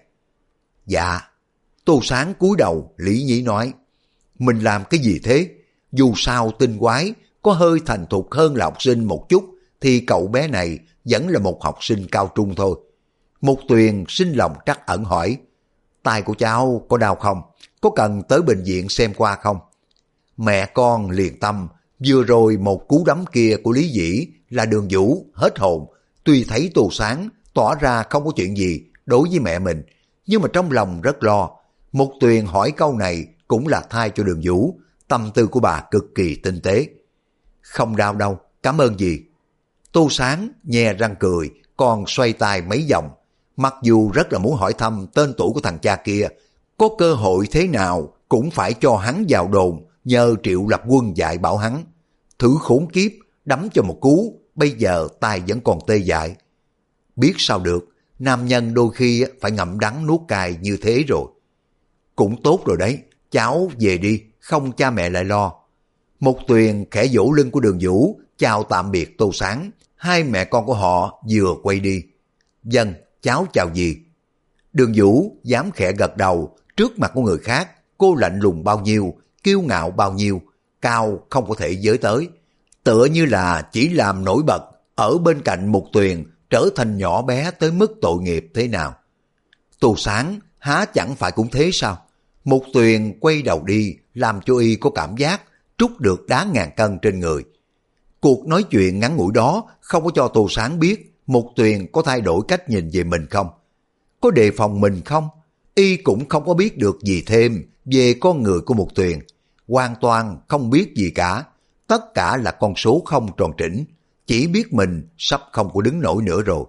Dạ. Tô Sáng cúi đầu lý nhí nói, mình làm cái gì thế? Dù sao tinh quái có hơi thành thục hơn là học sinh một chút, thì cậu bé này vẫn là một học sinh cao trung thôi. Mục Tuyền sinh lòng trắc ẩn hỏi, tay của cháu có đau không? Có cần tới bệnh viện xem qua không? Mẹ con liền tâm, vừa rồi một cú đấm kia của Lý Dĩ là Đường Vũ hết hồn. Tuy thấy Tô Sáng tỏ ra không có chuyện gì đối với mẹ mình, nhưng mà trong lòng rất lo. Mục Tuyền hỏi câu này cũng là thay cho Đường Vũ, tâm tư của bà cực kỳ tinh tế. Không đau đâu, cảm ơn dì. Tô Sáng nhe răng cười, còn xoay tay mấy vòng. Mặc dù rất là muốn hỏi thăm tên tuổi của thằng cha kia, có cơ hội thế nào cũng phải cho hắn vào đồn, nhờ Triệu Lập Quân dạy bảo hắn. Thử khốn kiếp, đấm cho một cú, bây giờ tay vẫn còn tê dại. Biết sao được, nam nhân đôi khi phải ngậm đắng nuốt cay như thế rồi. Cũng tốt rồi đấy, cháu về đi, không cha mẹ lại lo. Mục Tuyền khẽ vỗ lưng của Đường Vũ, chào tạm biệt Tô Sáng. Hai mẹ con của họ vừa quay đi. Vâng, cháu chào dì. Đường Vũ dám khẽ gật đầu, trước mặt của người khác, cô lạnh lùng bao nhiêu, kiêu ngạo bao nhiêu, cao không có thể với tới. Tựa như là chỉ làm nổi bật, ở bên cạnh Mục Tuyền trở thành nhỏ bé tới mức tội nghiệp thế nào. Tô Sáng há chẳng phải cũng thế sao? Mục Tuyền quay đầu đi, làm cho y có cảm giác trút được đá ngàn cân trên người. Cuộc nói chuyện ngắn ngủi đó không có cho Tô Sáng biết Mục Tuyền có thay đổi cách nhìn về mình không, có đề phòng mình không. Y cũng không có biết được gì thêm về con người của Mục Tuyền, hoàn toàn không biết gì cả. Tất cả là con số không tròn chỉnh, chỉ biết mình sắp không có đứng nổi nữa rồi.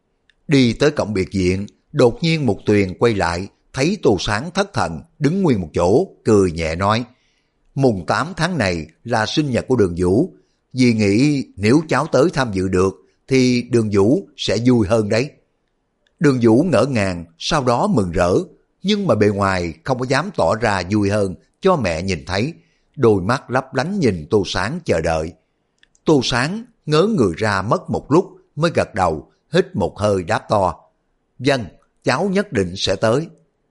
Đi tới cổng biệt viện, đột nhiên Mục Tuyền quay lại, thấy Tô Sáng thất thần đứng nguyên một chỗ, cười nhẹ nói, mùng 8 tháng này là sinh nhật của Đường Vũ, dì nghĩ nếu cháu tới tham dự được thì Đường Vũ sẽ vui hơn đấy. Đường Vũ ngỡ ngàng, sau đó mừng rỡ, nhưng mà bề ngoài không có dám tỏ ra vui hơn cho mẹ nhìn thấy, đôi mắt lấp lánh nhìn Tô Sáng chờ đợi. Tô Sáng ngớ người ra mất một lúc mới gật đầu, hít một hơi đáp to, vâng, cháu nhất định sẽ tới.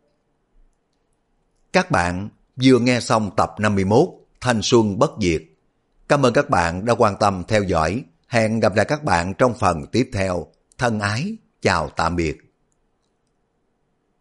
Các bạn vừa nghe xong tập 51 Thanh Xuân Bất Diệt. Cảm ơn các bạn đã quan tâm theo dõi. Hẹn gặp lại các bạn trong phần tiếp theo. Thân ái, chào tạm biệt.